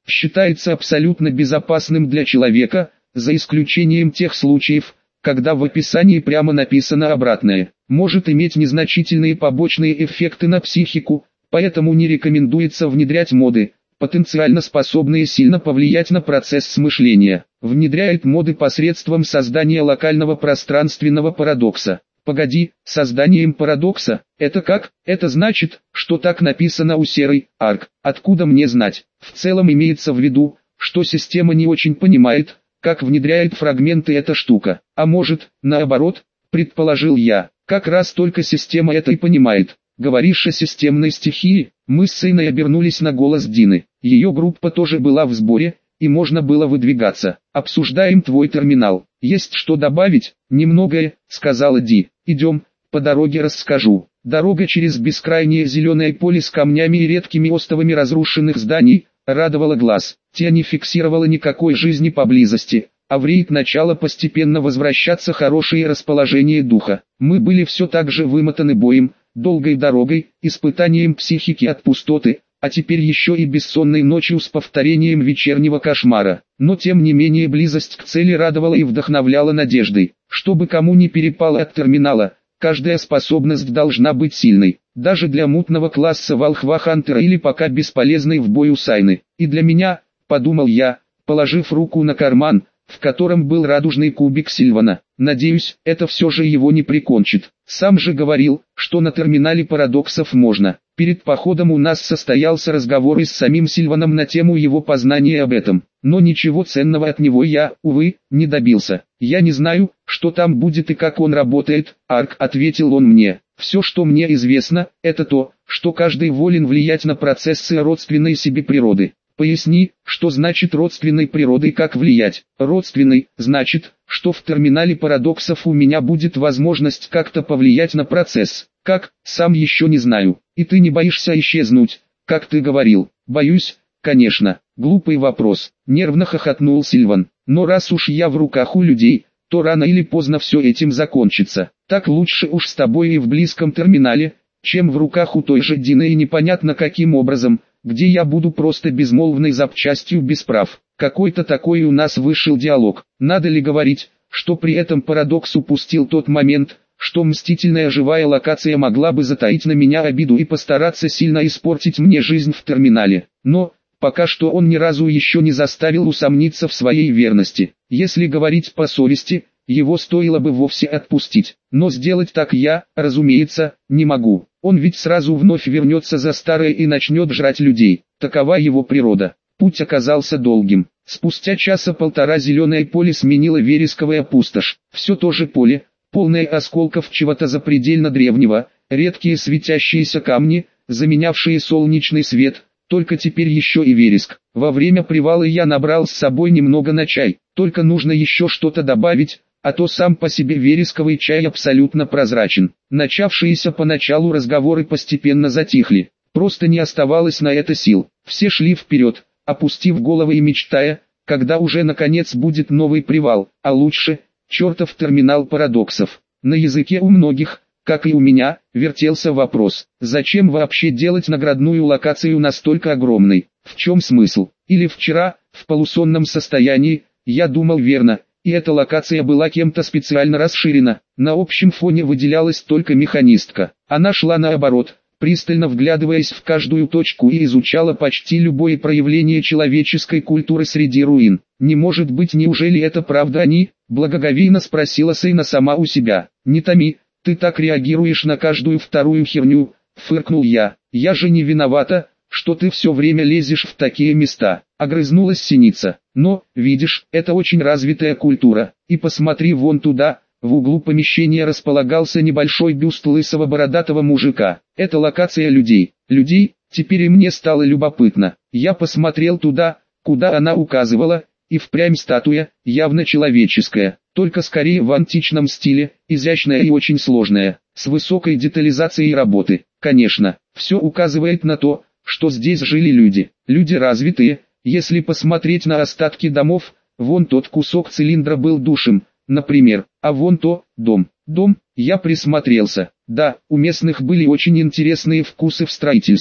считается абсолютно безопасным для человека, за исключением тех случаев, когда в описании прямо написано обратное. Может иметь незначительные побочные эффекты на психику, поэтому не рекомендуется внедрять моды, потенциально способные сильно повлиять на процесс мышления. Внедряет моды посредством создания локального пространственного парадокса. Погоди, созданием парадокса? Это как? Это значит, что так написано у серой арк. Откуда мне знать? В целом имеется в виду, что система не очень понимает, как внедряет фрагменты эта штука. А может, наоборот, предположил я, как раз только система это и понимает. Говоришь о системной стихии? Мы с Сейной обернулись на голос Дины. Ее группа тоже была в сборе, и можно было выдвигаться. Обсуждаем твой терминал. Есть что добавить? Немногое, сказала Ди. Идем, по дороге расскажу. Дорога через бескрайнее зеленое поле с камнями и редкими остовами разрушенных зданий радовала глаз. Те не фиксировала никакой жизни поблизости, а в рейд начало постепенно возвращаться хорошее расположение духа. Мы были все так же вымотаны боем, долгой дорогой, испытанием психики от пустоты, а теперь еще и бессонной ночью с повторением вечернего кошмара. Но тем не менее близость к цели радовала и вдохновляла надеждой. Чтобы кому не перепало от терминала, каждая способность должна быть сильной. Даже для мутного класса волхва Хантера или пока бесполезной в бою Сайны. И для меня, подумал я, положив руку на карман, в котором был радужный кубик Сильвана. Надеюсь, это все же его не прикончит. Сам же говорил, что на терминале парадоксов можно. Перед походом у нас состоялся разговор и с самим Сильваном на тему его познания об этом. Но ничего ценного от него я, увы, не добился. Я не знаю, что там будет и как он работает, Арк, ответил он мне. Все, что мне известно, это то, что каждый волен влиять на процессы родственной себе природы. Поясни, что значит родственной природой, как влиять. Родственной, значит, что в терминале парадоксов у меня будет возможность как-то повлиять на процесс. Как, сам еще не знаю. И ты не боишься исчезнуть, как ты говорил? Боюсь, конечно. Глупый вопрос. Нервно хохотнул Сильван. Но раз уж я в руках у людей, то рано или поздно все этим закончится. Так лучше уж с тобой и в близком терминале, чем в руках у той же Дины и непонятно каким образом, где я буду просто безмолвной запчастью без прав. Какой-то такой у нас вышел диалог. Надо ли говорить, что при этом парадокс упустил тот момент, что мстительная живая локация могла бы затаить на меня обиду и постараться сильно испортить мне жизнь в терминале. Но, пока что он ни разу еще не заставил усомниться в своей верности. Если говорить по совести, его стоило бы вовсе отпустить. Но сделать так я, разумеется, не могу. Он ведь сразу вновь вернется за старое и начнет жрать людей. Такова его природа. Путь оказался долгим. Спустя часа полтора зеленое поле сменило вересковая пустошь. Все то же поле, полное осколков чего-то запредельно древнего, редкие светящиеся камни, заменявшие солнечный свет, только теперь еще и вереск. Во время привала я набрал с собой немного на чай, только нужно еще что-то добавить, а то сам по себе вересковый чай абсолютно прозрачен. Начавшиеся поначалу разговоры постепенно затихли, просто не оставалось на это сил. Все шли вперед, опустив головы и мечтая, когда уже наконец будет новый привал, а лучше, чертов терминал парадоксов. На языке у многих, как и у меня, вертелся вопрос, зачем вообще делать наградную локацию настолько огромной? В чем смысл? Или вчера, в полусонном состоянии, я думал верно, и эта локация была кем-то специально расширена. На общем фоне выделялась только механистка. Она шла наоборот, пристально вглядываясь в каждую точку и изучала почти любое проявление человеческой культуры среди руин. «Не может быть, неужели это правда они?» – благоговейно спросила Сейна сама у себя. «Не томи, ты так реагируешь на каждую вторую херню», – фыркнул я. «Я же не виновата, что ты все время лезешь в такие места», – огрызнулась Синица. «Но, видишь, это очень развитая культура, и посмотри вон туда». В углу помещения располагался небольшой бюст лысого бородатого мужика. Это локация людей. Людей, теперь и мне стало любопытно. Я посмотрел туда, куда она указывала, и впрямь статуя, явно человеческая, только скорее в античном стиле, изящная и очень сложная, с высокой детализацией работы. Конечно, все указывает на то, что здесь жили люди. Люди развитые, если посмотреть на остатки домов, вон тот кусок цилиндра был душем, например, а вон то, дом. Дом, я присмотрелся. Да, у местных были очень интересные вкусы в строительстве.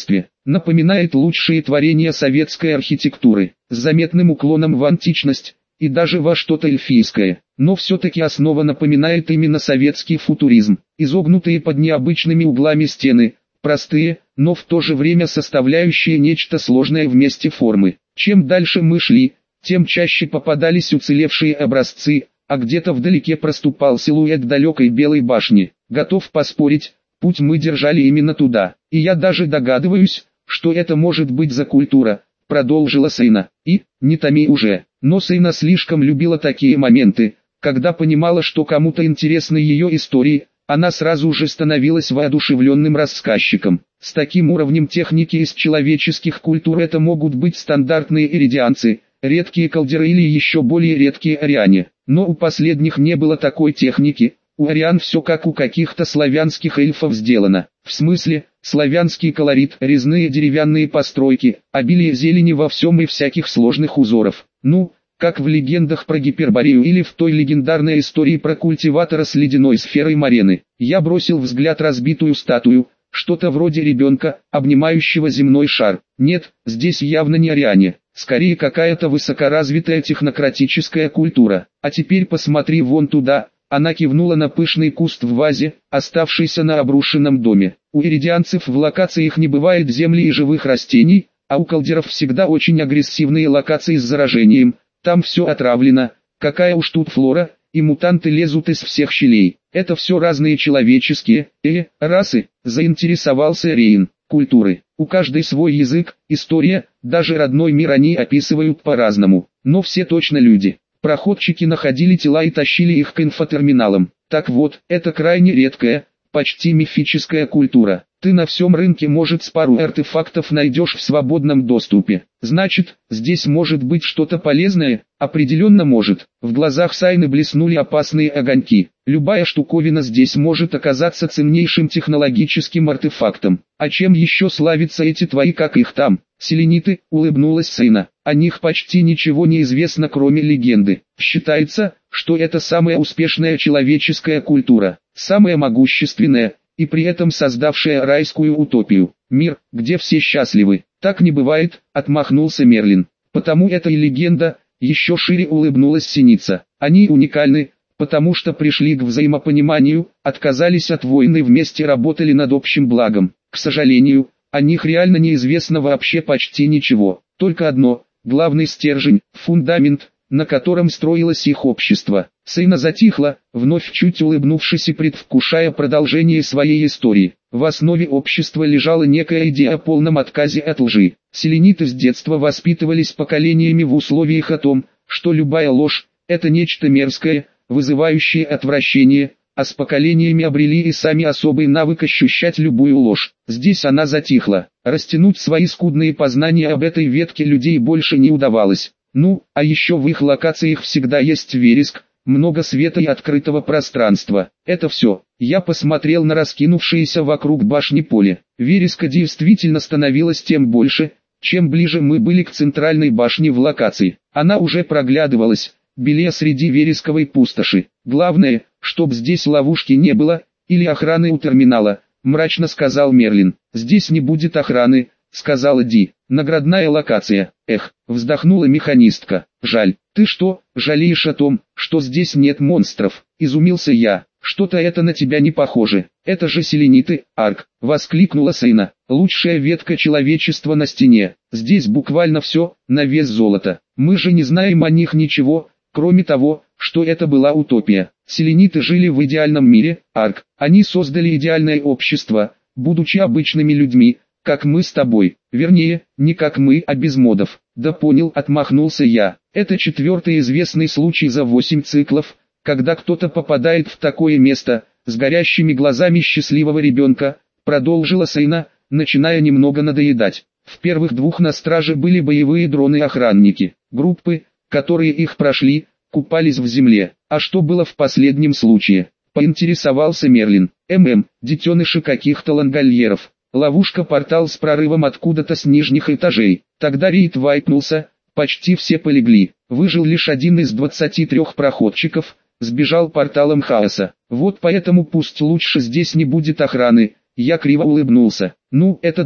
напоминает лучшие творения советской архитектуры, с заметным уклоном в античность и даже во что-то эльфийское, но все-таки основа напоминает именно советский футуризм, изогнутые под необычными углами стены, простые, но в то же время составляющие нечто сложное вместе формы. Чем дальше мы шли, тем чаще попадались уцелевшие образцы, а где-то вдалеке проступал силуэт далекой белой башни. Готов поспорить, путь мы держали именно туда, и я даже догадываюсь, что это может быть за культура, продолжила Сейна. И, не томи уже, но Сейна слишком любила такие моменты, когда понимала, что кому-то интересны ее истории, она сразу же становилась воодушевленным рассказчиком. С таким уровнем техники из человеческих культур это могут быть стандартные иридианцы, редкие калдеры или еще более редкие ариане. Но у последних не было такой техники, у ариан все как у каких-то славянских эльфов сделано. В смысле, славянский колорит, резные деревянные постройки, обилие зелени во всем и всяких сложных узоров. Ну, как в легендах про Гиперборею или в той легендарной истории про культиватора с ледяной сферой Марены. Я бросил взгляд разбитую статую, что-то вроде ребенка, обнимающего земной шар. Нет, здесь явно не ариане, скорее какая-то высокоразвитая технократическая культура. А теперь посмотри вон туда, она кивнула на пышный куст в вазе, оставшийся на обрушенном доме. У иридианцев в локациях не бывает земли и живых растений, а у калдеров всегда очень агрессивные локации с заражением. Там все отравлено, какая уж тут флора, и мутанты лезут из всех щелей. Это все разные человеческие, э, расы, заинтересовался Рейн. Культуры. У каждой свой язык, история, даже родной мир они описывают по-разному. Но все точно люди. Проходчики находили тела и тащили их к инфотерминалам. Так вот, это крайне редкая, почти мифическая культура. Ты на всем рынке, может, с пару артефактов найдешь в свободном доступе. Значит, здесь может быть что-то полезное? Определенно может. В глазах Сайны блеснули опасные огоньки. Любая штуковина здесь может оказаться ценнейшим технологическим артефактом. А чем еще славятся эти твои, как их там, селениты, улыбнулась Сайна. О них почти ничего не известно, кроме легенды. Считается, что это самая успешная человеческая культура, самая могущественная, и при этом создавшая райскую утопию. Мир, где все счастливы. Так не бывает, отмахнулся Мерлин. Потому это и легенда, еще шире улыбнулась Синица. Они уникальны, потому что пришли к взаимопониманию, отказались от войны, вместе работали над общим благом. К сожалению, о них реально неизвестно вообще почти ничего. Только одно, главный стержень, фундамент, на котором строилось их общество. Сейна затихла, вновь чуть улыбнувшись и предвкушая продолжение своей истории. В основе общества лежала некая идея о полном отказе от лжи. Селениты с детства воспитывались поколениями в условиях о том, что любая ложь – это нечто мерзкое, вызывающее отвращение, а с поколениями обрели и сами особый навык ощущать любую ложь. Здесь она затихла. Растянуть свои скудные познания об этой ветке людей больше не удавалось. Ну, а еще в их локациях всегда есть вереск, много света и открытого пространства. Это все. Я посмотрел на раскинувшееся вокруг башни поле. Вереска действительно становилось тем больше, чем ближе мы были к центральной башне в локации. Она уже проглядывалась, белее среди вересковой пустоши. Главное, чтоб здесь ловушки не было, или охраны у терминала, мрачно сказал Мерлин. Здесь не будет охраны, сказала Ди. Наградная локация. Эх, вздохнула механистка. Жаль. Ты что, жалеешь о том, что здесь нет монстров? Изумился я. Что-то это на тебя не похоже. Это же селениты, Арк, воскликнула Сейна. Лучшая ветка человечества на стене. Здесь буквально все, на вес золота. Мы же не знаем о них ничего, кроме того, что это была утопия. Селениты жили в идеальном мире, Арк. Они создали идеальное общество, будучи обычными людьми, как мы с тобой. Вернее, не как мы, а без модов. Да понял, отмахнулся я. Это четвертый известный случай за восемь циклов, когда кто-то попадает в такое место, с горящими глазами счастливого ребенка, продолжила Сейна, начиная немного надоедать. В первых двух на страже были боевые дроны-охранники. Группы, которые их прошли, купались в земле. А что было в последнем случае? Поинтересовался Мерлин. ММ, детеныши каких-то лангольеров. Ловушка-портал с прорывом откуда-то с нижних этажей. Тогда рейд вайпнулся, почти все полегли. Выжил лишь один из двадцати трех проходчиков, сбежал порталом хаоса. Вот поэтому пусть лучше здесь не будет охраны. Я криво улыбнулся. Ну, это да,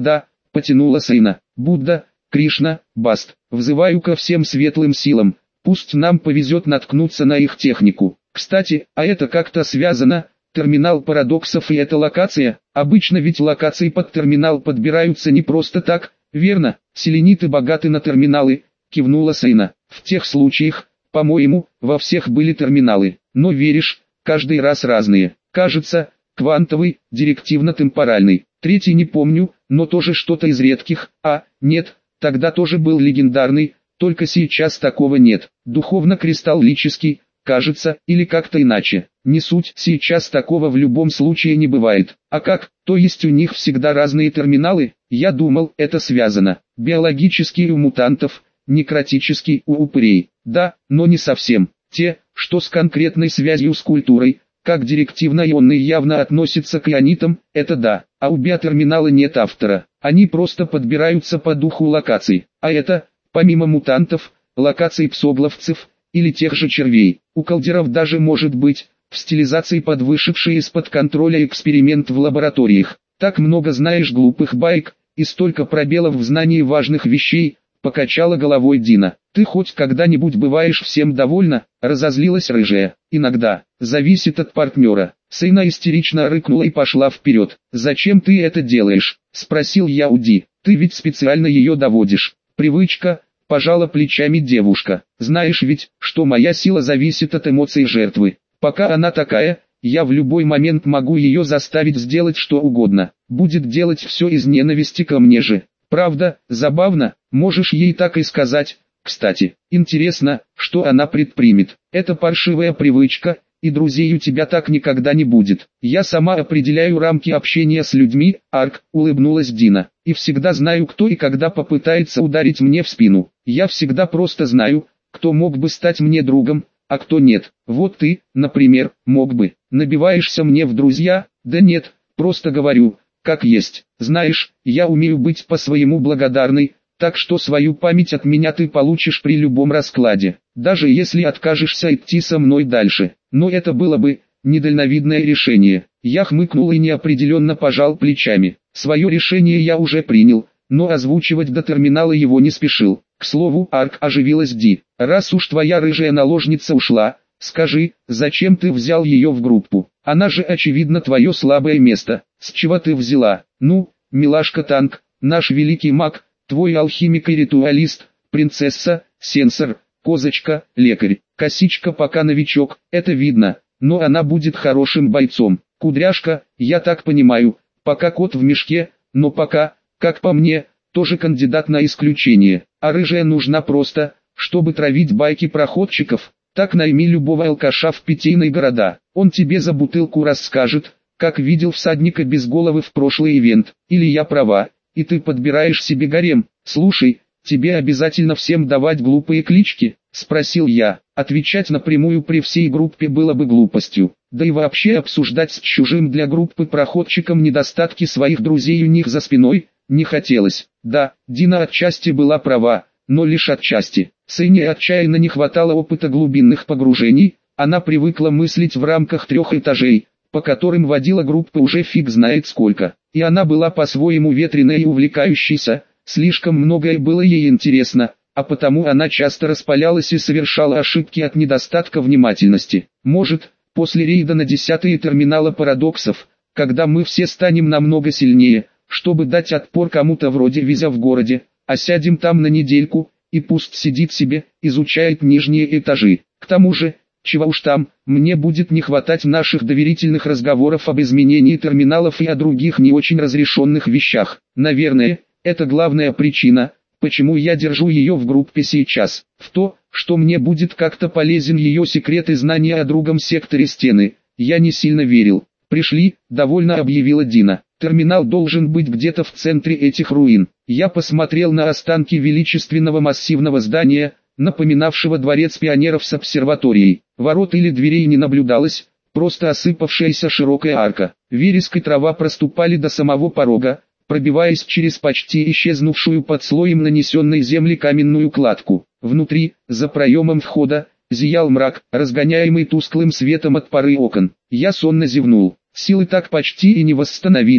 потянула Сейна. Будда, Кришна, Баст, взываю ко всем светлым силам, пусть нам повезет наткнуться на их технику. Кстати, а это как-то связано, терминал парадоксов и эта локация, обычно ведь локации под терминал подбираются не просто так, верно, селениты богаты на терминалы, кивнула Сейна. В тех случаях, по-моему, во всех были терминалы, но веришь, каждый раз разные. Кажется, квантовый, директивно-темпоральный, третий не помню, но тоже что-то из редких, а, нет, тогда тоже был легендарный, только сейчас такого нет, духовно-кристаллический, кажется, или как-то иначе. Не суть, сейчас такого в любом случае не бывает. А как, то есть у них всегда разные терминалы? Я думал, это связано. Биологический у мутантов, некротический у упырей. Да, но не совсем. Те, что с конкретной связью с культурой, как директивно-ионный явно относятся к ионитам, это да. А у биотерминала нет автора. Они просто подбираются по духу локаций. А это, помимо мутантов, локаций псогловцев, или тех же червей. У калдеров даже может быть, в стилизации под вышедший из-под контроля эксперимент в лабораториях. Так много знаешь глупых баек, и столько пробелов в знании важных вещей, покачала головой Дина. Ты хоть когда-нибудь бываешь всем довольна? Разозлилась рыжая. Иногда, зависит от партнера. Сейна истерично рыкнула и пошла вперед. Зачем ты это делаешь? Спросил я у Ди. Ты ведь специально ее доводишь. Привычка. Пожала плечами девушка. Знаешь ведь, что моя сила зависит от эмоций жертвы. Пока она такая, я в любой момент могу ее заставить сделать что угодно. Будет делать все из ненависти ко мне же. Правда, забавно, можешь ей так и сказать. Кстати, интересно, что она предпримет. Это паршивая привычка, и друзей у тебя так никогда не будет. Я сама определяю рамки общения с людьми, Арк, улыбнулась Дина. И всегда знаю, кто и когда попытается ударить мне в спину. Я всегда просто знаю, кто мог бы стать мне другом, а кто нет. Вот ты, например, мог бы. Набиваешься мне в друзья? Да нет, просто говорю, как есть. Знаешь, я умею быть по-своему благодарной, так что свою память от меня ты получишь при любом раскладе, даже если откажешься идти со мной дальше. Но это было бы недальновидное решение. Я хмыкнул и неопределенно пожал плечами. Свое решение я уже принял, но озвучивать до терминала его не спешил. К слову, Арк, оживилась Ди. Раз уж твоя рыжая наложница ушла, скажи, зачем ты взял ее в группу? Она же очевидно твое слабое место. С чего ты взяла? Ну, милашка Танк, наш великий маг, твой алхимик и ритуалист, принцесса, сенсор, козочка, лекарь. Косичка пока новичок, это видно, но она будет хорошим бойцом. Кудряшка, я так понимаю, пока кот в мешке, но пока, как по мне, тоже кандидат на исключение. А рыжая нужна просто, чтобы травить байки проходчиков. Так найми любого алкаша в питейные города. Он тебе за бутылку расскажет, как видел всадника без головы в прошлый ивент. Или я права, и ты подбираешь себе гарем. Слушай, тебе обязательно всем давать глупые клички? Спросил я. Отвечать напрямую при всей группе было бы глупостью. Да и вообще обсуждать с чужим для группы проходчиком недостатки своих друзей у них за спиной не хотелось. Да, Дина отчасти была права, но лишь отчасти. Сейне отчаянно не хватало опыта глубинных погружений, она привыкла мыслить в рамках трех этажей, по которым водила группа уже фиг знает сколько. И она была по-своему ветреная и увлекающейся, слишком многое было ей интересно, а потому она часто распалялась и совершала ошибки от недостатка внимательности. Может, после рейда на десятые терминала парадоксов, когда мы все станем намного сильнее, чтобы дать отпор кому-то вроде Визя в городе, а сядем там на недельку, и пусть сидит себе, изучает нижние этажи. К тому же, чего уж там, мне будет не хватать наших доверительных разговоров об изменении терминалов и о других не очень разрешенных вещах. Наверное, это главная причина, почему я держу ее в группе сейчас. В то, что мне будет как-то полезен ее секрет и знания о другом секторе стены, я не сильно верил. «Пришли», — довольно объявила Дина. «Терминал должен быть где-то в центре этих руин». Я посмотрел на останки величественного массивного здания, напоминавшего дворец пионеров с обсерваторией. Ворот или дверей не наблюдалось, просто осыпавшаяся широкая арка. Вереск и трава проступали до самого порога, пробиваясь через почти исчезнувшую под слоем нанесенной земли каменную кладку. Внутри, за проемом входа, зиял мрак, разгоняемый тусклым светом от пары окон. Я сонно зевнул. Силы так почти и не восстановились,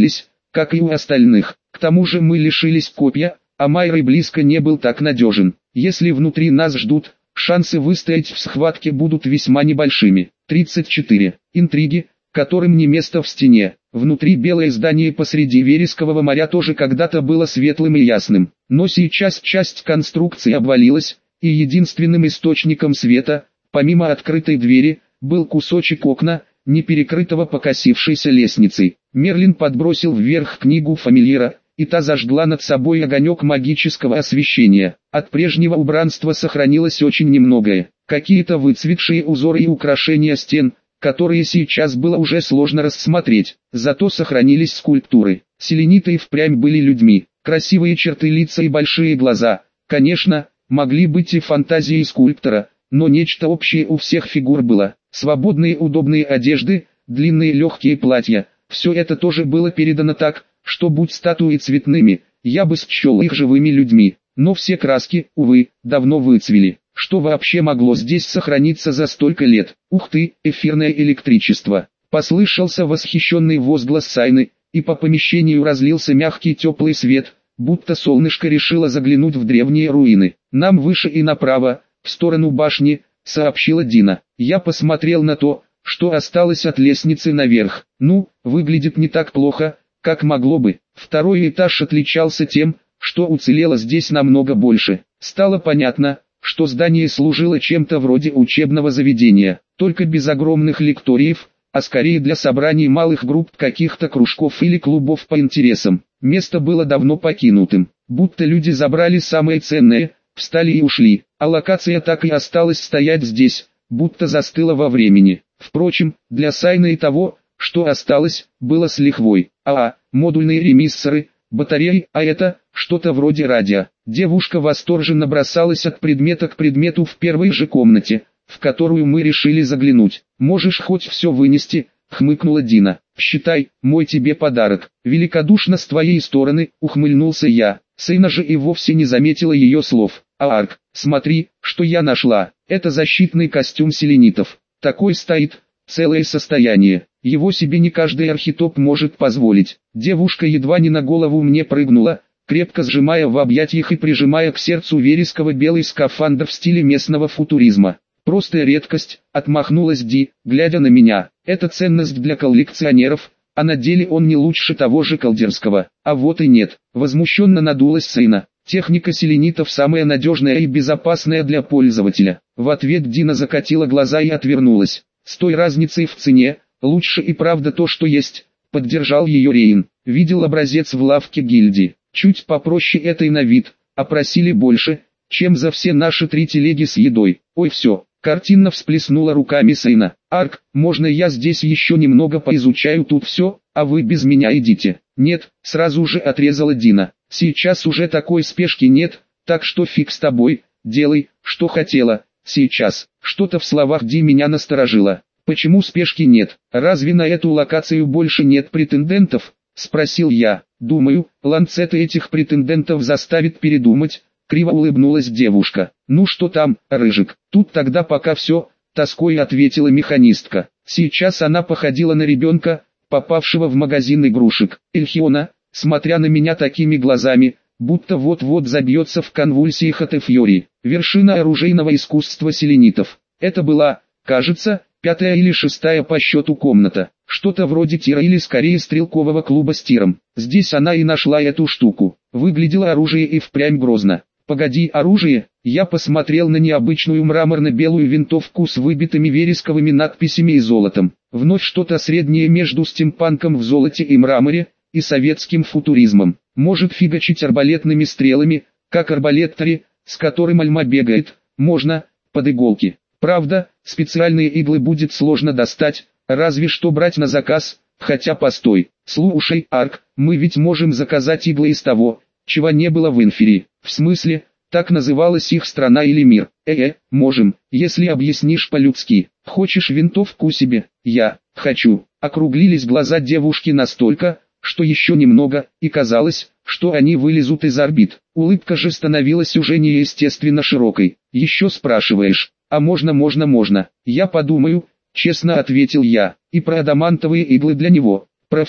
как и у остальных. К тому же мы лишились копья, а Майрой близко не был так надежен. Если внутри нас ждут, шансы выстоять в схватке будут весьма небольшими. тридцать четыре. Интриги, которым не место в стене. Внутри белое здание посреди верескового моря тоже когда-то было светлым и ясным. Но сейчас часть конструкции обвалилась, и единственным источником света, помимо открытой двери, был кусочек окна, не перекрытого покосившейся лестницей. Мерлин подбросил вверх книгу фамильяра, и та зажгла над собой огонек магического освещения. От прежнего убранства сохранилось очень немногое. Какие-то выцветшие узоры и украшения стен, которые сейчас было уже сложно рассмотреть. Зато сохранились скульптуры. Селениты и впрямь были людьми. Красивые черты лица и большие глаза. Конечно, могли быть и фантазии скульптора, но нечто общее у всех фигур было. Свободные удобные одежды, длинные легкие платья. Все это тоже было передано так, что будь статуи цветными, я бы счел их живыми людьми. Но все краски, увы, давно выцвели. Что вообще могло здесь сохраниться за столько лет? Ух ты, эфирное электричество! Послышался восхищенный возглас Сайны, и по помещению разлился мягкий теплый свет, будто солнышко решило заглянуть в древние руины. Нам выше и направо, в сторону башни, сообщила Дина. Я посмотрел на то, что осталось от лестницы наверх. Ну, выглядит не так плохо, как могло бы. Второй этаж отличался тем, что уцелело здесь намного больше. Стало понятно, что здание служило чем-то вроде учебного заведения, только без огромных лекториев, а скорее для собраний малых групп каких-то кружков или клубов по интересам. Место было давно покинутым, будто люди забрали самое ценное, встали и ушли, а локация так и осталась стоять здесь, будто застыла во времени. Впрочем, для Сайны и того, что осталось, было с лихвой. А, модульные ремиссоры, батареи, а это, что-то вроде радио. Девушка восторженно бросалась от предмета к предмету в первой же комнате, в которую мы решили заглянуть. «Можешь хоть все вынести», — хмыкнула Дина. «Считай, мой тебе подарок». «Великодушно с твоей стороны», — ухмыльнулся я. Сайна же и вовсе не заметила ее слов. «А Арк, смотри, что я нашла. Это защитный костюм селенитов. Такой стоит, целое состояние. Его себе не каждый архитоп может позволить». Девушка едва не на голову мне прыгнула, крепко сжимая в объятиях и прижимая к сердцу вересково белый скафандр в стиле местного футуризма. «Просто редкость», — отмахнулась Ди, глядя на меня. «Это ценность для коллекционеров, а на деле он не лучше того же колдерского». «А вот и нет», — возмущенно надулась Сайна. «Техника селенитов самая надежная и безопасная для пользователя». В ответ Дина закатила глаза и отвернулась. «С той разницей в цене, лучше и правда то, что есть», — поддержал ее Рейн. «Видел образец в лавке гильдии. Чуть попроще этой на вид, а просили больше, чем за все наши три телеги с едой. Ой, все». Картинно всплеснула руками Сайна. «Арк, можно я здесь еще немного поизучаю тут все, а вы без меня идите?» «Нет», сразу же отрезала Дина. «Сейчас уже такой спешки нет, так что фиг с тобой, делай, что хотела, сейчас». Что-то в словах Ди меня насторожило. «Почему спешки нет? Разве на эту локацию больше нет претендентов?» — спросил я. «Думаю, ланцеты этих претендентов заставит передумать». Криво улыбнулась девушка. «Ну что там, Рыжик?» «Тут тогда пока все», — тоской ответила механистка. Сейчас она походила на ребенка, попавшего в магазин игрушек. Эльхиона, смотря на меня такими глазами, будто вот-вот забьется в конвульсиях от эйфории. Вершина оружейного искусства селенитов. Это была, кажется, пятая или шестая по счету комната. Что-то вроде тира или скорее стрелкового клуба с тиром. Здесь она и нашла эту штуку. Выглядело оружие и впрямь грозно. «Погоди, оружие?» Я посмотрел на необычную мраморно-белую винтовку с выбитыми вересковыми надписями и золотом. Вновь что-то среднее между стимпанком в золоте и мраморе, и советским футуризмом. Может фигачить арбалетными стрелами, как арбалеттари, с которым Альма бегает, можно, под иголки. Правда, специальные иглы будет сложно достать, разве что брать на заказ, хотя постой. Слушай, Арк, мы ведь можем заказать иглы из того, чего не было в Инферии. В смысле, так называлась их страна или мир. Э-э, можем, если объяснишь по-людски. Хочешь винтовку себе? Я хочу. Округлились глаза девушки настолько, что еще немного, и казалось, что они вылезут из орбит. Улыбка же становилась уже неестественно широкой. Еще спрашиваешь? А можно, можно, можно. Я подумаю, честно ответил я. И про адамантовые иглы для него. Про все,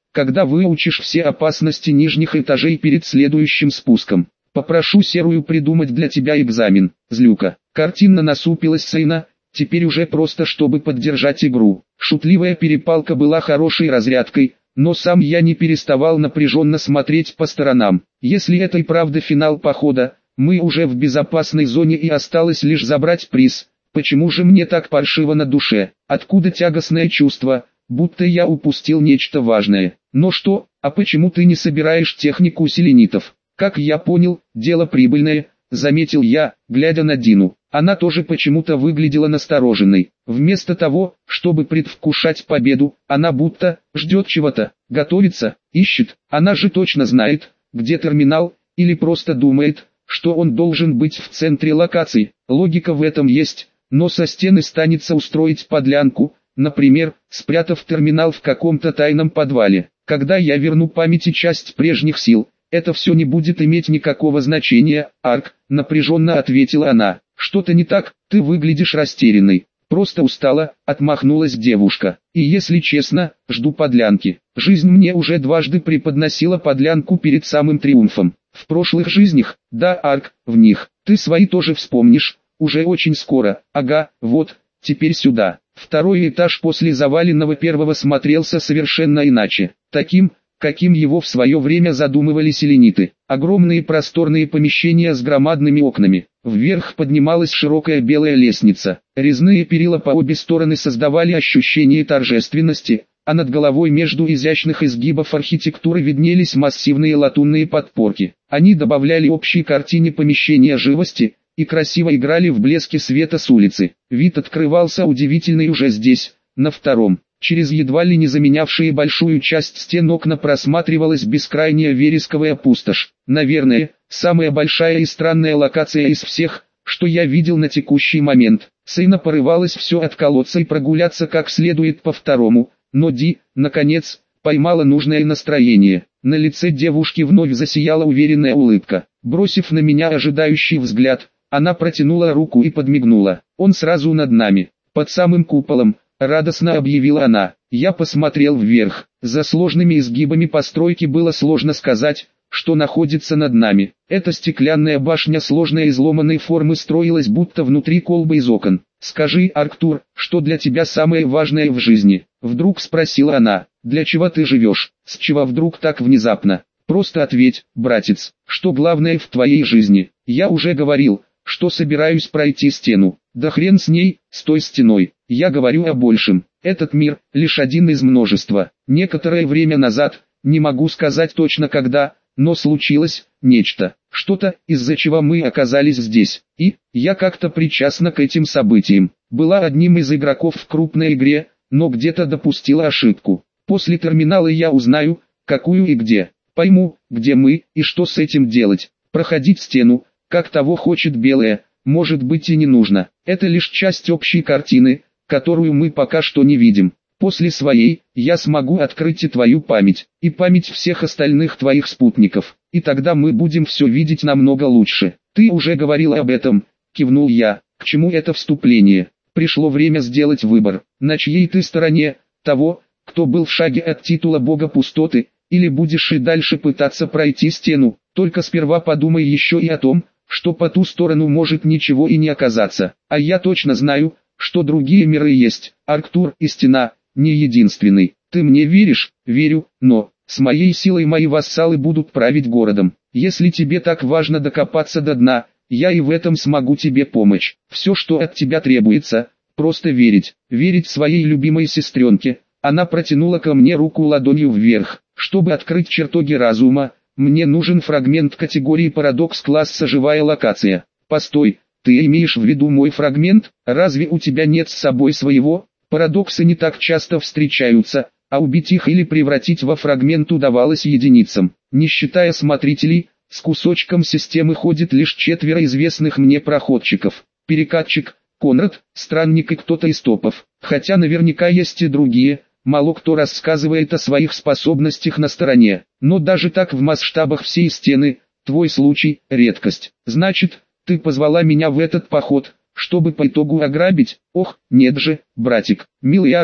когда выучишь все опасности нижних этажей перед следующим спуском. Попрошу Серую придумать для тебя экзамен, злюка. Картинно насупилась Сейна, теперь уже просто чтобы поддержать игру. Шутливая перепалка была хорошей разрядкой, но сам я не переставал напряженно смотреть по сторонам. Если это и правда финал похода, мы уже в безопасной зоне и осталось лишь забрать приз. Почему же мне так паршиво на душе? Откуда тягостное чувство, будто я упустил нечто важное? Но что, а почему ты не собираешь технику селенитов? Как я понял, дело прибыльное, заметил я, глядя на Дину. Она тоже почему-то выглядела настороженной. Вместо того, чтобы предвкушать победу, она будто ждет чего-то, готовится, ищет. Она же точно знает, где терминал, или просто думает, что он должен быть в центре локации. Логика в этом есть, но со стены станется устроить подлянку, например, спрятав терминал в каком-то тайном подвале. Когда я верну памяти часть прежних сил, это все не будет иметь никакого значения, Арк, напряженно ответила она. Что-то не так, ты выглядишь растерянной. Просто устала, отмахнулась девушка. И если честно, жду подлянки. Жизнь мне уже дважды преподносила подлянку перед самым триумфом. В прошлых жизнях, да, Арк, в них. Ты свои тоже вспомнишь, уже очень скоро. Ага, вот, теперь сюда. Второй этаж после заваленного первого смотрелся совершенно иначе. Таким, каким его в свое время задумывали селениты. Огромные просторные помещения с громадными окнами. Вверх поднималась широкая белая лестница. Резные перила по обе стороны создавали ощущение торжественности, а над головой между изящных изгибов архитектуры виднелись массивные латунные подпорки. Они добавляли общей картине помещения живости и красиво играли в блеске света с улицы. Вид открывался удивительный уже здесь, на втором. Через едва ли не заменявшие большую часть стен окна просматривалась бескрайняя вересковая пустошь. Наверное, самая большая и странная локация из всех, что я видел на текущий момент. Сейна порывалась все отколоться и прогуляться как следует по второму, но Ди, наконец, поймала нужное настроение. На лице девушки вновь засияла уверенная улыбка. Бросив на меня ожидающий взгляд, она протянула руку и подмигнула. Он сразу над нами, под самым куполом. Радостно объявила она. Я посмотрел вверх. За сложными изгибами постройки было сложно сказать, что находится над нами. Эта стеклянная башня сложной изломанной формы строилась будто внутри колбы из окон. «Скажи, Арктур, что для тебя самое важное в жизни?» Вдруг спросила она. «Для чего ты живешь? С чего вдруг так внезапно? Просто ответь, братец, что главное в твоей жизни?» Я уже говорил, что собираюсь пройти стену. Да хрен с ней, с той стеной. Я говорю о большем. Этот мир – лишь один из множества. Некоторое время назад, не могу сказать точно когда, но случилось нечто. Что-то, из-за чего мы оказались здесь. И, я как-то причастна к этим событиям. Была одним из игроков в крупной игре, но где-то допустила ошибку. После терминала я узнаю, какую и где. Пойму, где мы, и что с этим делать. Проходить стену, как того хочет белая, может быть и не нужно. Это лишь часть общей картины, которую мы пока что не видим. После своей, я смогу открыть и твою память, и память всех остальных твоих спутников, и тогда мы будем все видеть намного лучше. Ты уже говорил об этом, кивнул я. К чему это вступление? Пришло время сделать выбор. На чьей ты стороне, того, кто был в шаге от титула бога пустоты, или будешь и дальше пытаться пройти стену? Только сперва подумай еще и о том, что по ту сторону может ничего и не оказаться. А я точно знаю, что другие миры есть. Арктур и стена не единственный. Ты мне веришь? Верю, но с моей силой мои вассалы будут править городом. Если тебе так важно докопаться до дна, я и в этом смогу тебе помочь. Все, что от тебя требуется, просто верить. Верить своей любимой сестренке. Она протянула ко мне руку ладонью вверх. Чтобы открыть чертоги разума, мне нужен фрагмент категории парадокс класса живая локация. Постой, ты имеешь в виду мой фрагмент? Разве у тебя нет с собой своего? Парадоксы не так часто встречаются, а убить их или превратить во фрагмент удавалось единицам. Не считая смотрителей, с кусочком системы ходит лишь четверо известных мне проходчиков. Перекатчик, Конрад, Странник и кто-то из топов. Хотя наверняка есть и другие. Мало кто рассказывает о своих способностях на стороне, но даже так в масштабах всей стены, твой случай – редкость. Значит, ты позвала меня в этот поход, чтобы по итогу ограбить? Ох, нет же, братик. Милый Арк,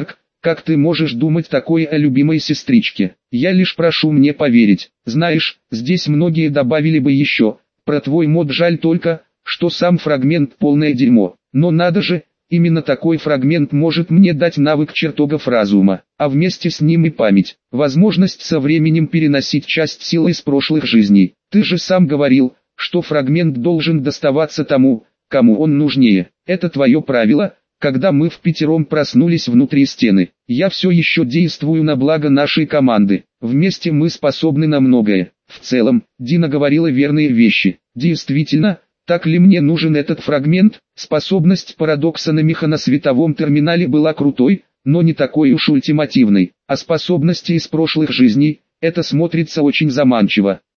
Как ты можешь думать такое о любимой сестричке? Я лишь прошу мне поверить. Знаешь, здесь многие добавили бы еще. Про твой мод жаль только, что сам фрагмент полное дерьмо. Но надо же, именно такой фрагмент может мне дать навык чертогов разума, а вместе с ним и память. Возможность со временем переносить часть силы из прошлых жизней. Ты же сам говорил, что фрагмент должен доставаться тому, кому он нужнее. Это твое правило. Когда мы впятером проснулись внутри стены, я все еще действую на благо нашей команды. Вместе мы способны на многое. В целом, Дина говорила верные вещи. Действительно, так ли мне нужен этот фрагмент? Способность парадокса на механосветовом терминале была крутой, но не такой уж ультимативной. А способности из прошлых жизней, это смотрится очень заманчиво.